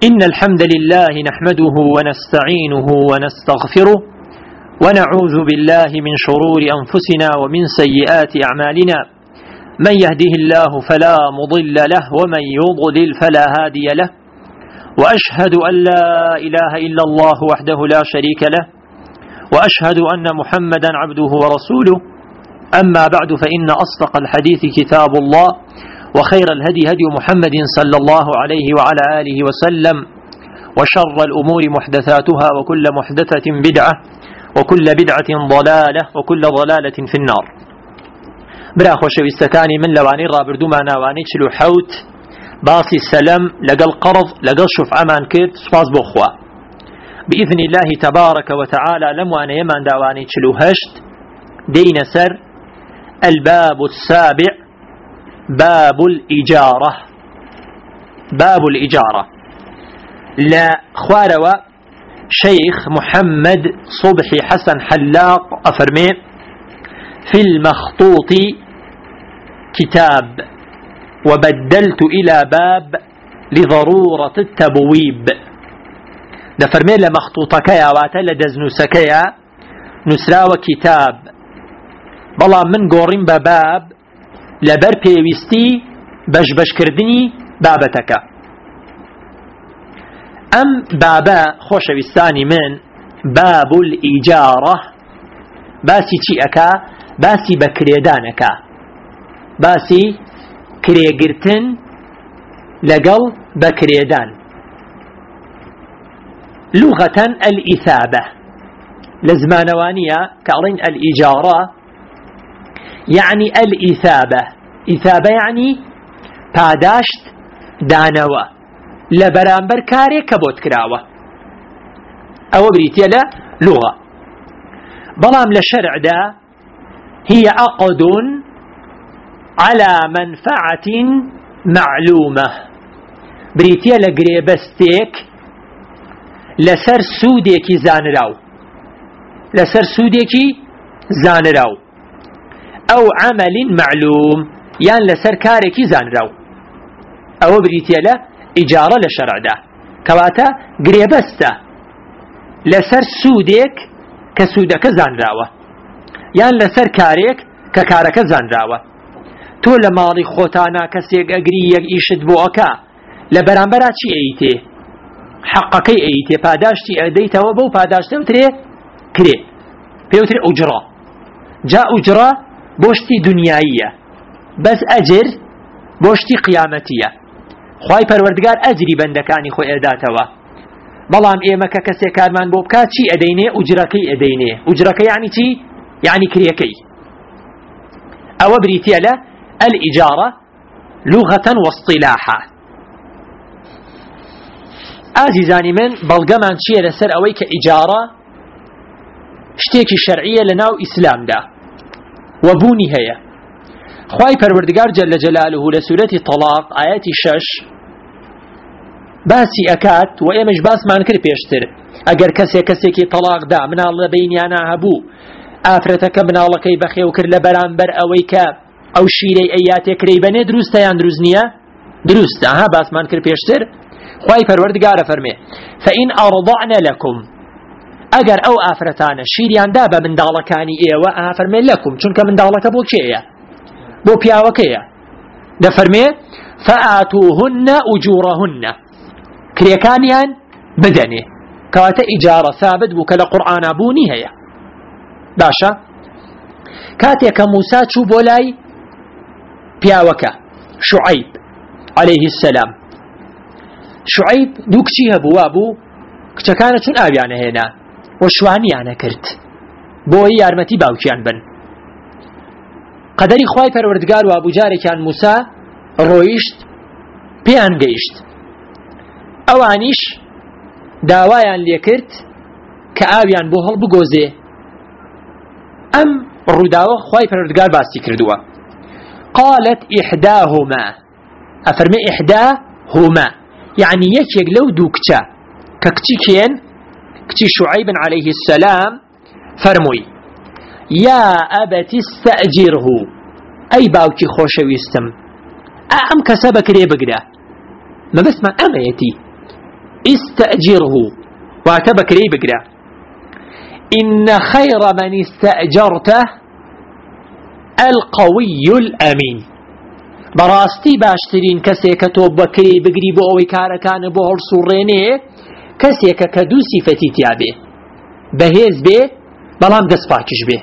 إن الحمد لله نحمده ونستعينه ونستغفره ونعوذ بالله من شرور أنفسنا ومن سيئات أعمالنا من يهده الله فلا مضل له ومن يضلل فلا هادي له وأشهد أن لا إله إلا الله وحده لا شريك له وأشهد أن محمدا عبده ورسوله أما بعد فإن أصدق الحديث كتاب الله وخير الهدي هدي محمد صلى الله عليه وعلى آله وسلم وشر الأمور محدثاتها وكل محدثة بدعة وكل بدعة ضلالة وكل ضلالة في النار. برا خوشويستكاني من لواني رابردو ما ناواني چلو حوت باصي السلام لقل قرض لقل شفع مان كرد سپاس بخوا بإذن الله تبارك وتعالى لموانا يمان داواني چلو هشت دين سر الباب السابع باب الإجارة. باب الإجارة لا خواروا شيخ محمد صبحي حسن حلاق أفرمي في المخطوط كتاب وبدلت إلى باب لضرورة التبويب. ده فرمي لمخطوطك يا واتل دزنوسك يا نسرا وكتاب بلا من قورين بباب لبر بيويستي بش كردني بابتك. أم بابا خوشويستاني من باب الإجارة باسي چي أكا باسي بكريدانكا باسي كريگرتن لقل بكريدان. لغة الإثابة لزمانوانية كأرين الإجارة يعني الإثابة. إثابة يعني پاداشت دانوا لبرامبر كاري كبوت كراوة أو بريتيا لغة. بلام لشرع دا هي عقد على منفعة معلومة بريتيا لقريبستيك لسر سوديكي زانراو لسر سوديكي زانراو أو عمل معلوم يان لسر كاريكي زانراو أو بريتيا إجارة لشرع دا كواتا قريبستا لسر سوديك كسودك زانراوة يان لسر كاريك ككارك زانراوة. تو لماضي خوتانا كسيق أقريك إيشد بوكا لبرانبرا چي ايتي حقكي ايتي پاداشتي اديتا وبو پاداشتي وتري كري بيوتري أجرة جاء أجرة بوشتي دنياية بس أجر بوشتي قيامتية. خواهي پروردگار أجري بندكاني خوي اداتوا بلام ايما كسي كارمان بوبكا چي اديني أجركي اديني أجركي يعني چي يعني كريكي أو بريتيا له الإجارة لغة واصطلاحا. عزيزاني من بلغمان چي لسر اويك إجارة شتيكي شرعية لناو إسلام دا وبوني هيا. خواهي پروردگار جل جلاله لسورة طلاق آيات 6 باسي أكات وإيمش باس ما نكر بيشتر أجر كسي كي طلاق دا من الله بينيانا هبو آفرتك من الله كي بخي وكر لبرانبر أويك أو شيري أياتي كريباني دروستا يان دروزنيا دروستا ها باس ما نكر بيشتر. خواهي پروردگار فرمي فإن أرضعنا لكم أجر أو آفرتانا شيريان دابا من دالكاني إيوا فرمي لكم چونك من دالك بو كيا بو بياوكيا ده فرمي فآتوهن أجورهن كريكانيان بدني كواتا إجارة ثابت بو كلا قرآن بوني هيا باشا كاتيك موسى چو بولاي بياوكا شعيب عليه السلام. شعيب دوكشي هبوابو كتكانا چون آبيانا هنا وشوانيانا كرت بوي يارمتي باوكيان بن قدري خواهي پروردگار وابو جاري كان موسى رويشت بيان گيشت اوانيش داوايان ليكرت كآبيان بوهل بگوزي ام روداوه خواهي پروردگار باسي كردوا قالت إحداهما أفرمي إحداهما يعني يكيك لو دوكتا ككتي كين كتي شعيب عليه السلام فرموي يا أبت استأجره أي باوكي خوشويستم أم كسبك لي بقدا ما بس ما أميتي استأجره واتبكري بقرا إن خير من استأجرته القوي الأمين براستي باشترين كسيك توب بكري بقري بأوي كاركان بوهر سوريني كسيك كدو صفتي تيابي بهيز بي بلام دسباكش بي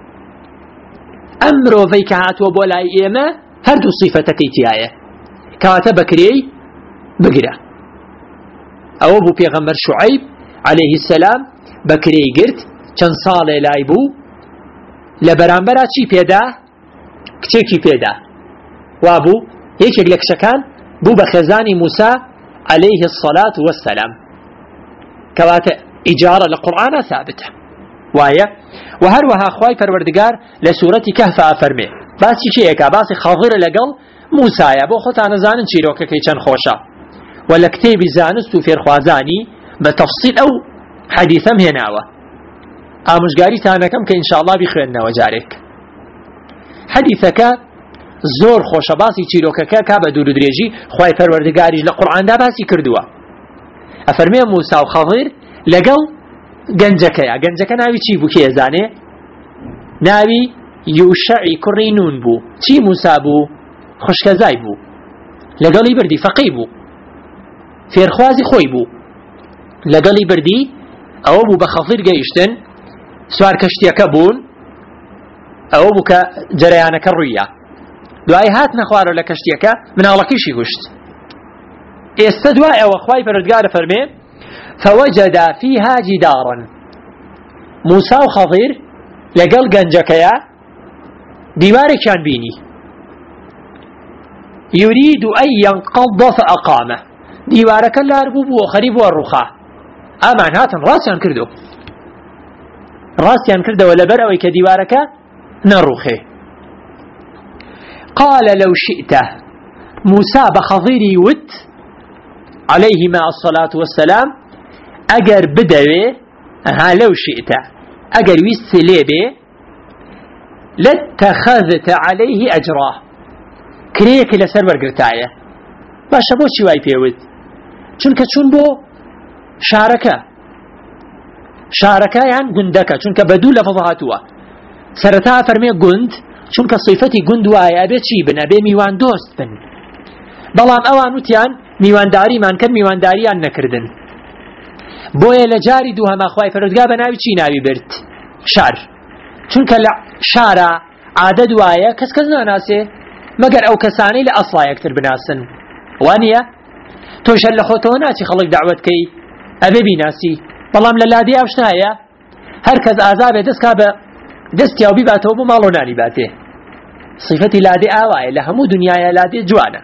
أمرو فيك هاتو بولاي إيما هردو صفتك تيايا كاتبكري بقرا أو بو بيغمبر شعيب عليه السلام بكري قرت چند ساڵێ لای بوو لە بەرامبەرا چی پێدا کچێکی پێدا وابوو یەکێک لە کچەکان بوو بە خێزانی موسا عليه الصلاة والسلام کەواتە ئیجارە لە قورئانە ثابتە وایە و هەروەها خوای پەروەردگار لە سوورەتی کەهف ئەفەرمێ باسی کێیەکە باسی خەضر لەگەڵ موسایە بۆ خۆتان نەزانن چیرۆکەکەی چەند خۆشە و لە کتێبی زانست و فێرخوازانی بە تەفسیل ئەو حەدیثەم هێناوە ئامۆژگاریتانەکەم کە ئینشاءالله بخوێننەوە جارێک حەدیثەکە زۆر خۆشە باسی چیرۆکەکە کا بە دوور و درێژی خوای پەروەردگاریش لە قورئاندا باسی کردووە ئەفەرمێ موسا و خەضر لەگەڵ گەنجەکە ناوی چی بوو کێزانێ ناوی یوشعی کوڕی نون بوو چی موسا بوو خوشکەزای بوو لەگەڵی بردی فەقی بوو فێرخوازی خۆی بوو لەگەڵی بردی ئەوە بوو بە خەضر گەیشتن سوار کەشتیەکە بوون ئەوە بوو کە جەرەیانەکە ڕوویە دوای هات نەخوارەوە لە کەشتیەکە مناڵەکەیشی کوشت ئێستا دوای ئەوە خوای پەروەردگار فەرمێ فوجد فيها جدارا موسى و خەضر لەگەڵ گەنجەکەیە دیوارێکیان بینی يريد أن ينقض فأقامه دیوارەکە لار بوو خەریب بووە ڕووخا ئامان هاتن ڕاستیان کردەوە لەبەر ئەوەی کە دیوارەکە نەڕووخێ قال لو شئت موسى بخضيري وت عليهما الصلاة والسلام أجر بدوي لو شئت أجر ويستليبي لاتخذت عليه أجراه كريك لسر ورقرتاية باشا بو چی وای پێوت چونکە چون بۆ شارەکە یان گوندەکە چونکە بەدوو لە فەڵ هاتووە سەرەتا فەرمێ گوند چونکە صیفەتی گوند وایە ئەبێ چی بن ئەبێ میوان دۆست بن بەڵام ئەوان وتیان میوانداریمان کرد میوانداریان نەکردن بۆیە لە جاری دوو هەما خوای پەروەردگار بە ناوی چی ناوی برد شار چونکە لە شارە عادەت وایە کەس ناناسێ مەگەر ئەو کەسانەی لە ئەسڵا یەکتر بناسن وانیە تۆشەر لە خۆتەوە ناچی خەڵک داوەتکەی ئەبێ بیناسی بەڵام لە لادێ ئەو شتە هەیە هەر کەس ئازابێ دەستکا بە دەستی ئەو بیباتەوە بۆ ماڵ و نانی باتێ صیفەتی لادێ ئاوایە لە هەموو دنیایە لادێ جوانە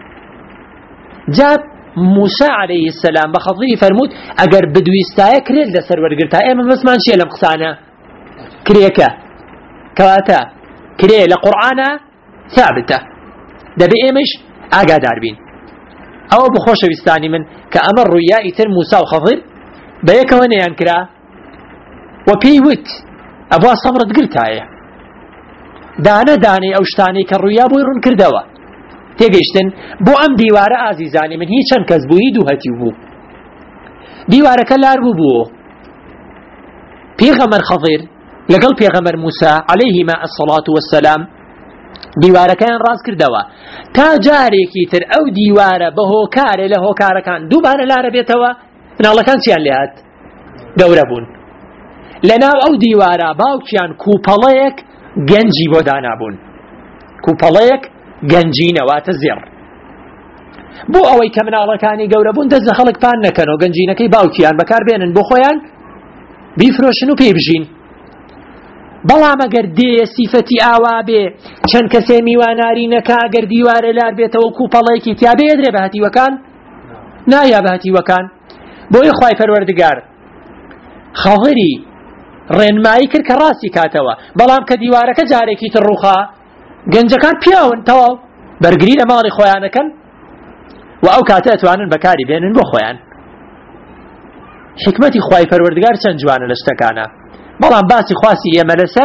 جاب موسى عليه السلام بخضری فرمود ئەگەر بدویستایە کرێت لەسەر وەرگرتا ئێمە بەسمان چیە لەم قسانە کرێکە کەواتە کرێ لە قورئانە ثابتە دەبێ ئێمەش ئاگادار بین ئەوە بخۆشەویستانی من کە ئەمە ڕوویایی تر موسى و خەضر بە یەکەوە نەیان کرا و پێی وت ئەبوا سەبرت گرتایە دانە دانەی ئەو شتانەی کە ڕوویا بۆی ڕوون کردەوە تێگەیشتن بۆ ئەم دیوارە ئازیزانی من هیچ چەند کەس بووی دوو هەتیو بوو دیوارەکە لار بوو پێغەمبەر خەضر لەگەڵ پێغەمبەر موسى عليهما الصلاة والسلام دیوارەکەیان ڕاست کردەوە تا جارێکی تر ئەو دیوارە بە هۆکارێ لە هۆکارەکان دووبارە لارە بێتەوە مناڵەکان چیان لێهات گەورە بوون لەناو ئەو دیوارە باوکیان کوپەڵەیەک گەنجی بۆ دانابوون کوپەڵەیەک گەنجینەواتە زێڕ بۆ ئەوەی کە مناڵەکانی گەورە بوون دەست لە خەڵک پان نەکەنەوە گەنجینەکەی باوکیان بەکاربێنن بۆ خۆیان بیفرۆشن و پێی بژین بەڵام ئەگەر دێ سیفەتی ئاوا بێ چەند کەسێ میواناری نەکا ئەگەر دیوارە لار بێتەوە کوپەڵەیەکی تیا بێدرێ بە هەتیوەکان نایا بە هەتیوەکان بۆی خوای پەروەردگار خەضری ڕێنمایی کرد کە ڕاستی کاتەوە بەڵام کە دیوارەکە جارێکی تر ڕووخا گەنجەکان پیاون تەواو بەرگری لە ماڵی خۆیانەکەن و ئەو کاتە ئەتوانن بەکاری بێنن بۆ خۆیان حکمەتی خوای پەروەردگار چەند جوانە لە شتەکانە بەڵام باسی خواسی ئێمە لەسەر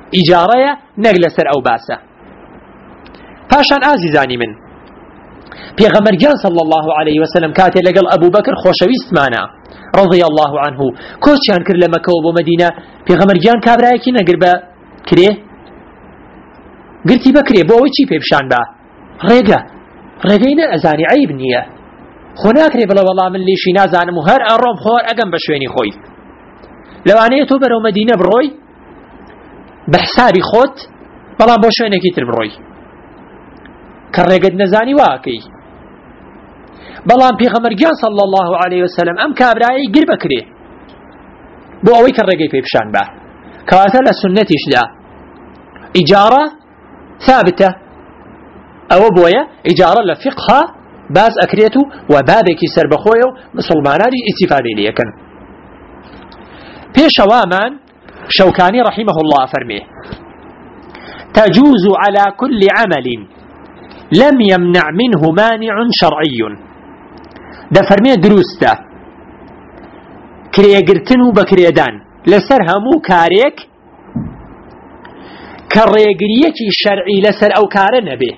ئیجارەیە نەک لەسەر ئەو باسە پاشان ئازیزانی من پیغمبر جان صلى الله عليه وسلم كاتي لقل أبو بكر خوشويست معنا رضي الله عنه كوچان كر لمكة ومدينة پیغمبر جان كابرايكي نقر با كريه قلتي بكري بوي چي بيبشان با ريقينا أزاني عيب نية خناكري بلا والله من ليشي نازانم وهر أروم خوار أقم بشويني خوي لو عنيتو برو مدينة بروي بحسابي خوت بلا بوشويني كيتر بروي كالريقد نزاني واكي بلان پیغمبر جان صلى الله عليه وسلم ام كابراي قرب كري بو اوي كالريقي بيبشان با كواتل السنتيش دا إجارة ثابتة او بويا إجارة لفقها باز أكريتو وبابكي سربخويو مسلمانات استفادة ليكن بيش وامان شوكاني رحمه الله فرميه تجوز على كل عمل لم يمنع منه مانع شرعي ده فرميه دروسته كريقرتنو بكريدان لسر همو كاريك كريقريكي شرعي لسر او كار نبي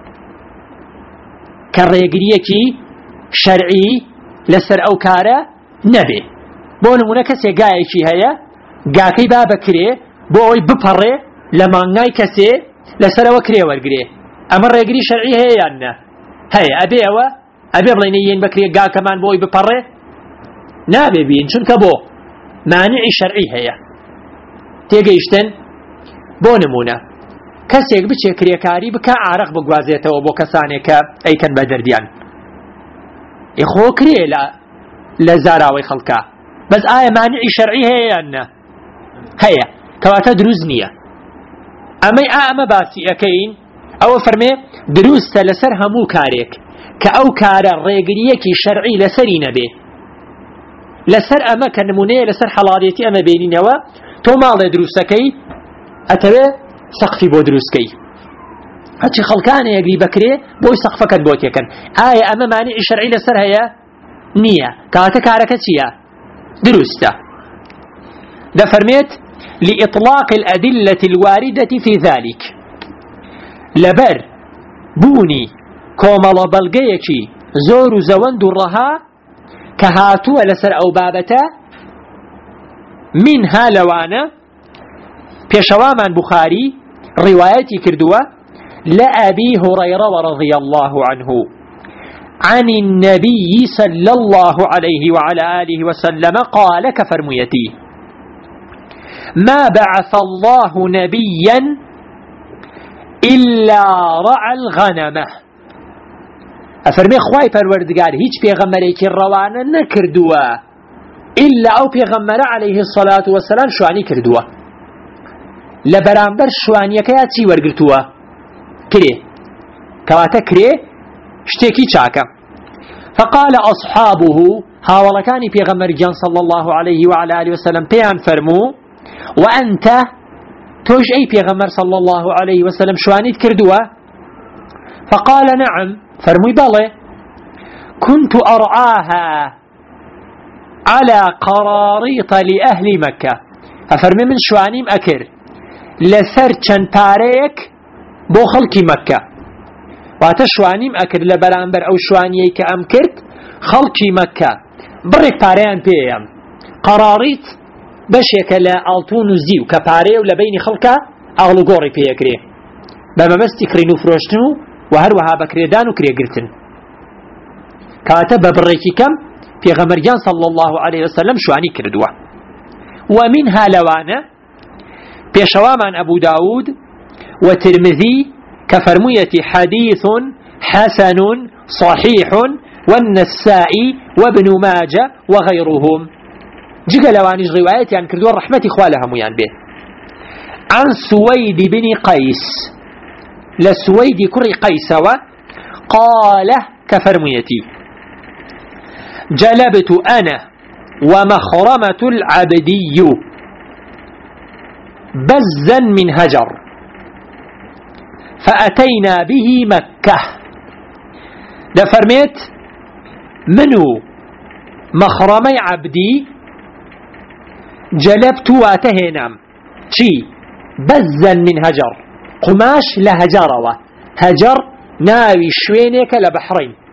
كريقريكي شرعي لسر او كار نبي بونمونا كسي قايشي هيا قاكي بابا كري بوي ببري لما ناي كسي لسر او كري ورقري اما الريقري شرعي هيا يعني هيا ابي بلينيين بكري قا كمان بوي ببري نابي بين شنك بو مانع شرعي هيا تيجيشتن بو نمونه كسيك بچه كريكاري بكا عرق بقوازيته وبو كسانيك اي كان بدرديان اخو كري لزاراوي خلقا بس آية مانع شرعي هيا يعني هيا كواتا دروزنية اما باسي اكين او فرمي دروس لسر همو كاريك كأو كارا ريقريكي شرعي لسري نبي لسر اما كنمونيه لسر حلاليتي اما بينينوا تو مال دروسكي اتبه سقفي بو دروسكي هاتشي خلقانه يقري بكري بوي سقفكت بوتيكن آية اما مانع شرعي لسر هيا نية كاتا كاركتيا دروستا ده فرميت لإطلاق الأدلة الواردة في ذلك لبر بوني كومال بلغيكي زور زوند الرها كهاتو لسر أو بابتا منها لوانا بيشوامان بخاري روايتي كردوة لأبي هريرة رضي الله عنه عن النبي صلى الله عليه وعلى آله وسلم قال كفرميتي ما بعث الله نبيا إلا رعى الغنمة أفرمي خواي پروردگار هيج پیغمبريكي روانا نكردوا إلا أو پیغمبر عليه الصلاة والسلام شواني كردوا لبرامبر شوانيك ياتي ورقرتوا كري كواتا كري اشتكي چاكا فقال أصحابه هاولكاني پیغمبر جان صلى الله عليه وعلى آله وسلم بيان فرمو وأنت توج أي پیغمبر صلى الله عليه وسلم شوانيت كردوا فقال نعم فرمي بالي كنت أرعاها على قراريط لأهل مكة أفرمي من شوانيم أكر لسر چن پاريك بو خلقي مكة واتا شوانيم أكر لبرانبر أو شوانيك أم كرت خلقي مكة بريك پاريان بيام قراريط بشيك لا ألطون زيو كپاري ولبين خلقه أغلو قوري بيكري بما بس تكرينو فروشتنو وهروها بكريدان وكريقرتن كاتب بريكي كم في غمرجان صلى الله عليه وسلم شواني كردوه ومنها لوانا بيشوامان أبو داود وترمذي كفرمية حديث حسن صحيح والنسائي وابن ماجة وغيرهم جيغا لوانيش روايتي عن كردوه رحمة إخوالها ميان به عن سويد بن قيس لسويد كري قيس قال كفرميتي جلبت أنا ومخرمة العبدي بزا من هجر فأتينا به مكة ده فرميت منو مخرمي عبدي جلبت واتهنام شي بزا من هجر قماش لهجروة هجر ناوي شوينيك لبحرين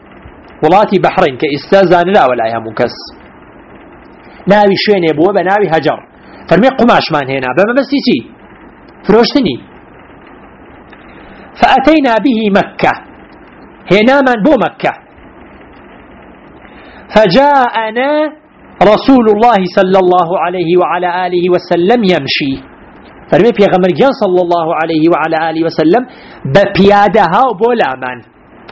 وڵاتی بەحڕین کە ئێستا زانراوە لای هەموو کەس ناوی شوێنێ بووە بە ناوی هەجەر فەرمێ قوماشمان هێنا بە مەبەستی چی فرۆشتنی فأتينا به مكة هناما بو مكة فجاءنا رسول الله صلى الله عليه وعلى آله وسلم يمشي فرمي پیغمبر جان صلى الله عليه وعلى آله وسلم بپیادها و بولامان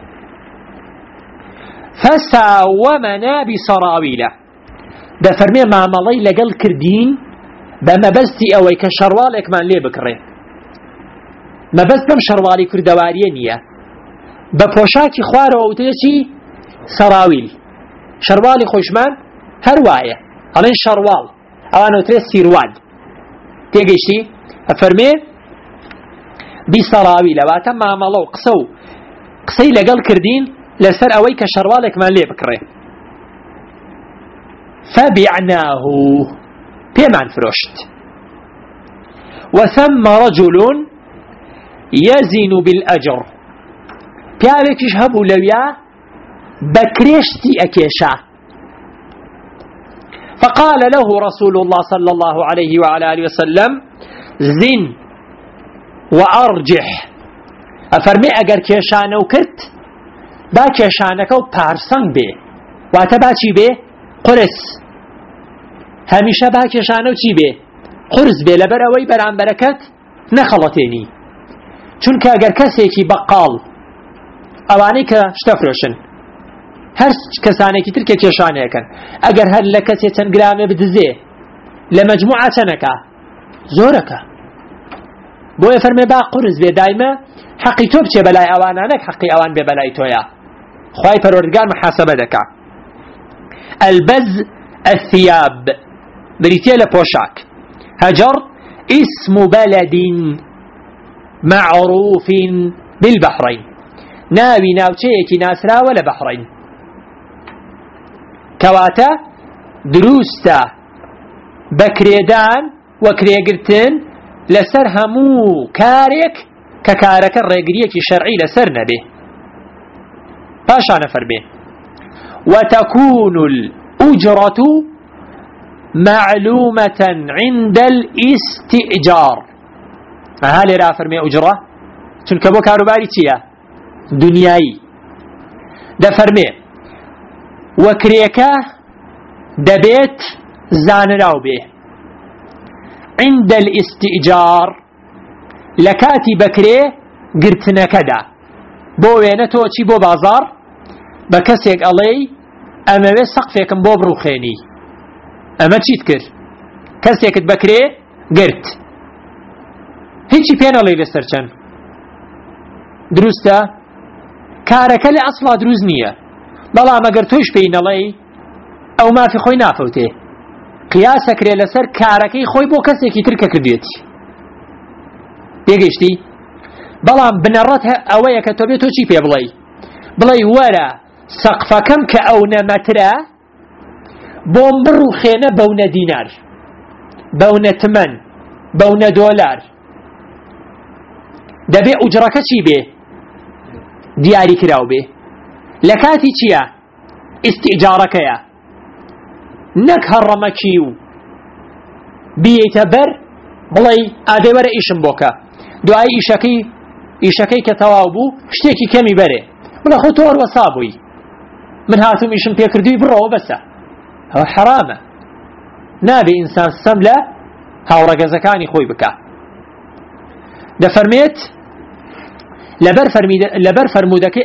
فساومنا بسراويله ده فرمي معاملي لقل كردين بمبستي اوي كشروالك من ليه بكري مبست بم شروالي كردواريه نيه بپوشاكي خواره وتيشي سراويل شروالي خوشمان هروايه هلين شروال اوانو تري سيروال تيجيشتي فرمي بسراويل واتا معاملو قصي لقل كردين لسر اوي كشروالك من ليه بكري فبعناه بيمان فروشت وثم رجل يزن بالأجر بيالكش هبو لويا بكريشتي أكيشا فقال له رسول الله صلى الله عليه وعلى آله وسلم زن وأرجح أفرمي أجر كيشانو كرت با كيشانكو بارسن بي واتبا بي قرس همیشه با کشانو چی به قرز به لبر اوی برام برکت نخلطینی چون که اگر کسی که بقال اوانی که شتفروشن هر کسانی که تر که کشانه کن اگر هر لکسی تنگرامه بدزه لمجموعه چنکه زورکه بوی فرمی با قرز به دائما حقی تو بچه بلای اوانانک حقی اوان به بلای تویا خواهی پروردگار محاسبه دکا البز الثياب بريتيلا بوشاك هجر اسم بلد معروف بالبحرين ناوي ناوچيكي ناسرا ولا بحرين كواتا دروستا بكريدان وكريقرتن لسر همو كاريك ككارك الرقريكي شرعي لسر نبي باشا نفر به وتكون الأجرة معلومة عند الاستئجار هالي را فرمي أجرة چونك بو كاروباري تيا دنياي دا فرمي وكريكا دبيت زانراو به عند الاستئجار لكاتي بكري قرتنا كدا بو وينتو چي بو بازار بكسيك علي اما وي سقفيكم بو بروخيني اما چيت كر كسيكت بكري قرت هيچي بينا لي لسرچن دروستا كاركا لي اصلا دروز نية بلا ما قرتوش بينا لي او ما في خوي نافوتي قياسك ري لسر كاركي خوي بو كسيكي تركا كرديتي يقشتي بلا بنرتها اويا كتوبيتو چي بي بلاي ولا سقفكم كأونا مترا بومبر خينا بونا دينار بونا تمن بونا دولار دبي أجرك چي بي دياري كراو بي لكاتي چيا استئجارك يا نك هرمكيو بيتبر بلاي ادبر ايشن بوكا دعاي ايشكي كتوابو شتيكي كمي بري بلا خطور وصابوي من هاتم ايشن بيكردوي برو بسا هو حرامه نابي انسان سمله هاورق زكاني خوي بكا ده فرميت لبر فرمودك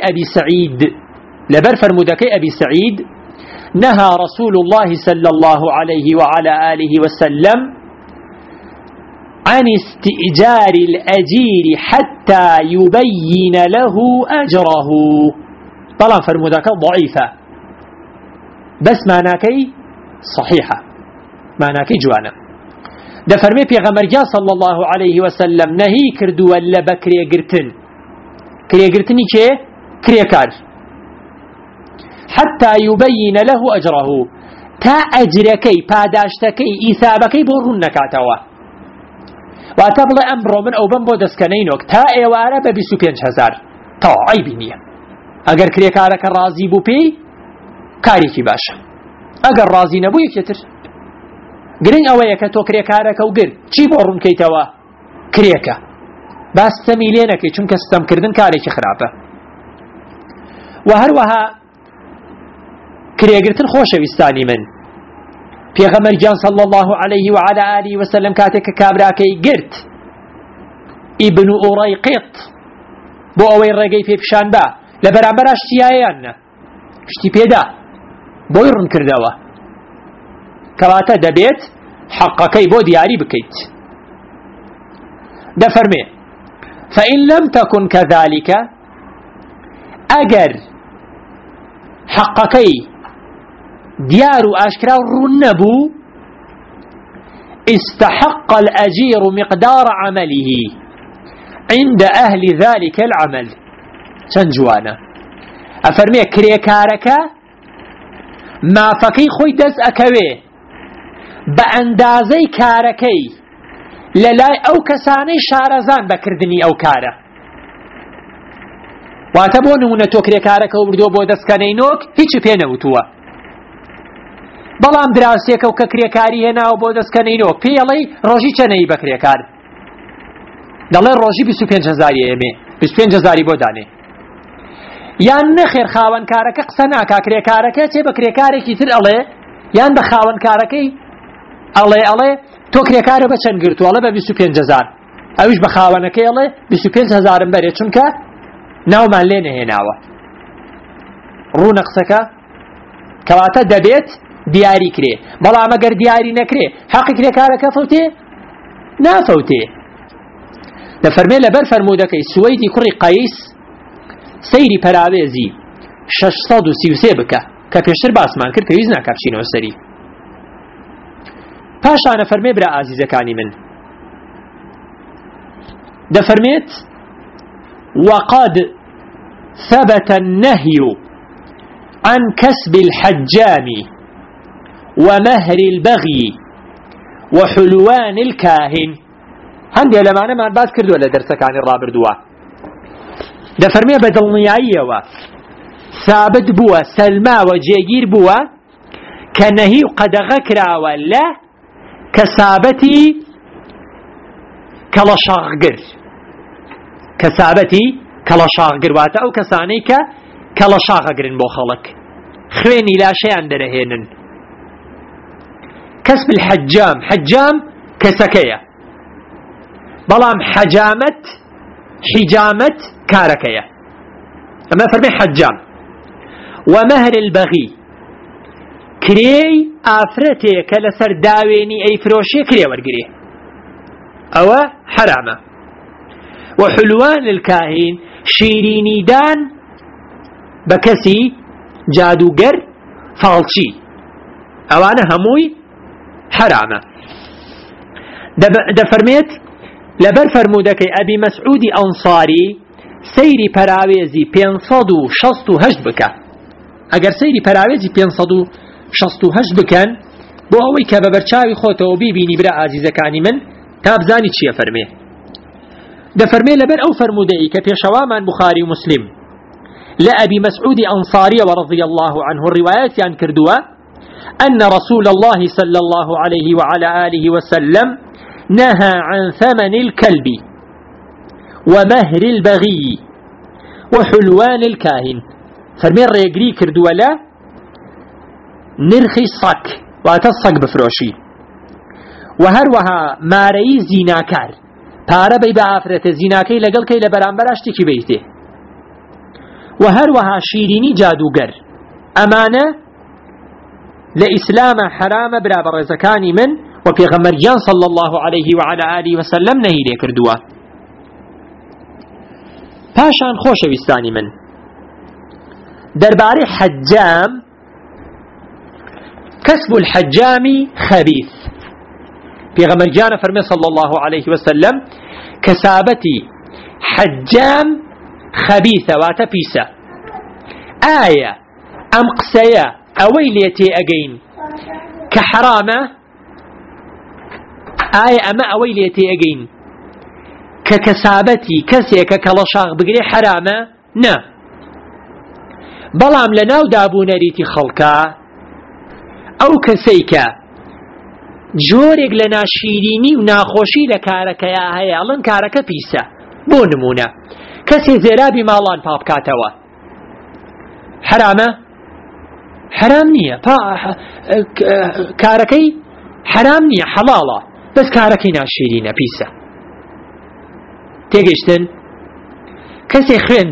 ابي سعيد نهى رسول الله صلى الله عليه وعلى آله وسلم عن استئجار الأجير حتى يبين له أجره طبعا فرمودك ضعيفة بس معناكي صحيحة معناكي جوانا ده فرمي پیغمبر صلى الله عليه وسلم نهي كردو ولا بكري قرتن كري قرتني كي كري كار حتى يبين له أجره تا أجركي پاداشتكي إثابكي بورون نكاتوا واتبل أمر من أو بمبو دسكنينوك تا إيوارا ببسو 5000 تا عيبي نية اگر كري كارك رازي بو بي کارێکی باشە. ئەگەر ڕازی نەبوو یەکێتر گرنگ ئەوەیە کە تۆ کرێکارەکە و گرت چی بۆ ڕوونکەیتەوە کرێکە با ستەمی لێ نەکەی چونکە ستەمکردن کارێکی خراپە. و هەروەها کرێگرتن خۆشەویستانی من پێغەمبەر گیان صلی الله عليه وعلى آله وسلم کاتێک کە کابراکەی گرت ئیبن ئوڕەیقیط بۆ ئەوەی ڕێگەی پێپیشان با لە بەرامبەرا شتیایان نە شتی پێدا بۆی ڕوون کردەوە کەواتە دەبێت حەقەکەی بۆ دیاری بکەیت. دەفەرمێ فإن لم تكن كذلك ئەگەر حەقەکەی دیار و ئاشکرا و ڕوون نەبوو استحق الأجير مقدار عمله عند أهل ذلك العمل. چەند جوانە ئەفەرمێ کرێکارەکە مافەکەی خۆی دەست ئەکەوێ بە ئەندازەی کارەکەی لە لای ئەو کەسانەی شارەزان بەکردنی ئەو کارە. واتە بۆ نمونە تۆ کرێکارەکە و بردووە بۆ دەستکەنەی نۆک هیچی پێ نەوتووە بەڵام دراوسێکە و کە کرێکاری هێناوە بۆ دەستکەنەی نۆک پێڵەی ڕۆژی چەنەی بە کرێکار دەڵێ ڕۆژی 25,000 ئێمێ 25,000 بۆ دانێ یان نەخێر خاوەنکارەکە قسە ناکا کرێکارەکە چێ بە کرێکارێکی تر ئەڵێ یان بە خاوەنکارەکەی ئەڵێ تۆ کرێکارە بە چەند گرتووەڵە بە 25,000 ئەویش بە خاوەنەکەی ئەڵێ 25,000 بەرێ چونکە ناومان لێ نەهێناوە. ڕوونە قسەکە کەواتە دەبێت دیاری کرێ بەڵام ئەگەر دیاری نەکرێ حەقی کرێکارەکە فەوتێ نافەوتێ. دەفەرمێ لەبەر فەرموودەکەی سوەیدی کوڕی قەیس سەیری پەراوێزی 633 بکە کە پێشتر باسمان کرد پێویست ناکا بچینەوە سەری. پاشانە فەرمێ برا ئازیزەکانی من دەفەرمێت وقد ثبت النهي عن كسب الحجام ومهر البغي وحلوان الكاهن. هەندێ لەمانەمان باس کردووە لە دەرسەکانی ڕابردووە. دەفەرمێ بە دڵنیاییەوە ثابت بووە سەلماوە جێگیر بووە کە نەهی و قەدەغە کراوە لە کەسابەتی کەڵەشاغگر کەسابەتی کەڵەشاغگر واتە ئەو کەسانەی کە کەڵەشاغەگرن بۆ خەڵک خوێنی لاشەیان دەرەهێنن. کەسب الحەجام حەجام کەسەکەیە بەڵام حیجامەت کارەکەیە ئەمە فەرمێ حەجام. ومهر البغي کرێی ئافرەتێ کە لەسەر داوێنی ئەیفرۆشێ کرێ وەرگرێ ئەوە حرامە. وحلوان الكاهن شیرینیدان بە کەسی جادوگەر فاڵچی ئەوانە هەمووی حرامە. دەفەرمێت لەبەر فەرموودەکەی ئەبی مەسعودی ئەنساری سەیری پەراوێزی 568 بکە. ئەگەر سەیری پەراوێزی 568 بکەن بۆ ئەوەی کە بە بەرچاوی خۆتەوە بیبینی برا ئازیزەکانی من تا بزانی چییە فەرمێ. دەفەرمێ لەبەر ئەو فەرموودەی کە پێشەوامان بوخاری و مسلم لە ئەبی مەسعودی ئەنساریە رضي الله عنه ڕیوایەتیان کردووە أن رسول الله صلى الله عليه وعلى آله وسلم نهى عن ثمن الكلب ومهر البغي وحلوان الكاهن. فرمي ريقري كردولا نرخي الصك واتالصك بفروشي وهروها ماري زيناكار پارە بەی بە ئافرەتە زیناکەی لەگەڵ کەی لە بەرامبەر شتێکی بیتێ وهروها شیرینی جادوگەر ئەمانە لە ئیسلامە حرامە برا بەڕێزەکانی من و پێغەمبەریان صلى الله عليه وعلى آله وسلم نەهی لێ کردووە. پاشان خۆشەویستانی من دەربارەی حەجام كسب الحجام خبيث پێغەمبەریان فەرمێ صلى الله عليه وسلم کەسابەتی حەجام خەبیثە واتە پیسە. ئایا ئەم قسەیە ئەوەی لێ تێئەگەین کە حرامە؟ ئایا ئەمە ئەوەی لێ تێئەگەین کە کەسابەتی کەسێکە کەڵەشاغ بگرێ حرامە؟ نا. بەڵام لە ناو دابوونەریتی خەڵکە ئەو کەسەی کە جۆرێک لە ناشیرینی و ناخۆشی لە کارەکەیە هەیە ئەڵێن کارەکە پیسە. بۆ نمونە کەسێ زێرابی ماڵان پاپکاتەوە حرامە؟ حرام نییە. کارەکەی حرام نییە، حەڵاڵە، بەس کارەکەی ناشیرینە، پیسە. تێگەیشتن؟ کەسێ خوێن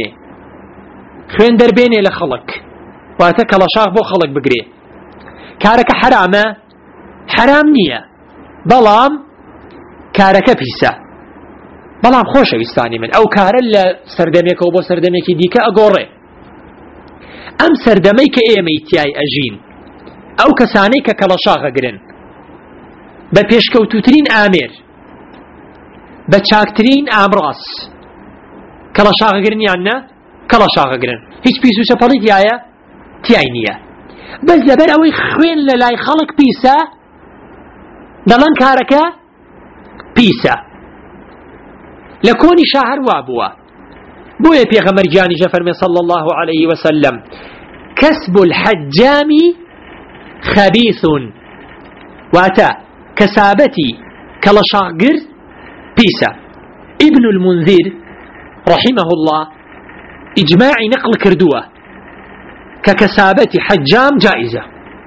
دەربێنێ لە خەڵک، واتە کەڵەشاغ بۆ خەڵک بگرێ، کارەکە حرامە؟ حرام نییە، بەڵام کارەکە پیسە. بەڵام خۆشەویستانی من ئەو کارە لە سەردەمێکەوە بۆ سەردەمێکی دیکە ئەگۆڕێ. ئەم سەردەمەی کە ئێمەی تیای ئەژین، ئەو کەسانەی کە کەڵەشاغەگرن بە پێشکەوتوترین ئامێر، بە چاکترین ئامڕاس، کەڵەشاغەگرنیان نە؟ کەڵەشاغەگرن، هیچ پیس و چەپەڵی تیای نییە. بەس لەبەر ئەوەی خوێن لە لای خەڵک پیسە دەڵێن کارەکە پیسە. لە کۆنی شاهر وا بووە، بۆیە پێغەمبەر گیانیشە فەرمێ صلی الله عليه وسلم كسب الحجام خبيث، واتە کەسابەتی کەڵەشاغگر پیسە. ابن المنذر رحمه الله إجماعي نقل كردوه ككسابة حجام جائزة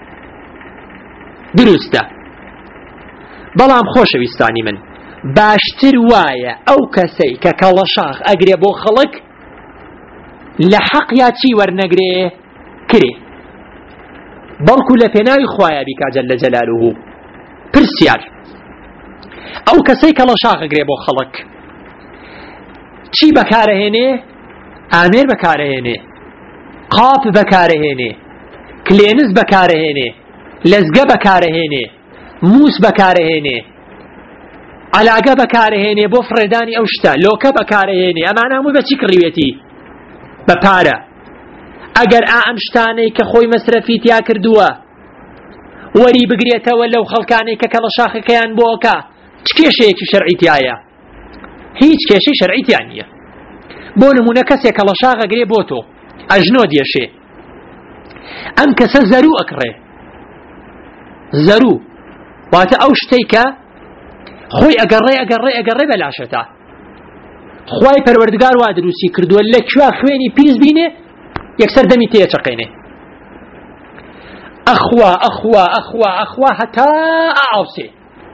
درسته. بەڵام خۆشەویستانی من باشتر وایە ئەو کەسەی کە کەڵەشاغ ئەگرێ بۆ خەڵک لە حەق یا چی وەرنەگرێ کرێ، بەڵکو لە پێناوی خوایە بیکا جەلە جەلالوهو. پرسیار ئەو کەسەی کەڵەشاغ ئەگرێ بۆ خەڵک چی بەکارەهێنێ؟ ئامێر بەکارەهێنێ، قاپ بەکارەهێنێ، کلێنز بەکارەهێنێ، لەزگە بەکارەهێنێ، موس بەکارەهێنێ، عەلاگە بەکارەهێنێ بۆ فڕێدانی ئەو شتە، لۆکە بەکارەهێنێ. ئەمان هەمووی بەچی کڕیوێتی؟ بە پارە. ئەگەر ئەم شتانەی کە خۆی مەسرەفی تیا کردووە وەری بگرێتەوە لەو خەڵکانەی کە کەڵەشاخەکەیان بۆکە، چ کێشەیەکی شەرعی تایە؟ هیچ کێشەی شەرعی تیان نییە. بۆ نمونە کەسێک کەڵەشاغەگرێ بۆ تۆ ئەژنۆ دێشێ، ئەم کەسە زەرو ئەکڕێ. زەرو واتە ئەو شتەی کە خۆی ئەگەڕێ بەلاشەتە. خوای پەروەردگار وا دروستی کردووە لە کوێ خوێنی پیس بینێ یەکسەر دەمی تێچەقێنێ، ئەخوا هەتا ئاوسێ.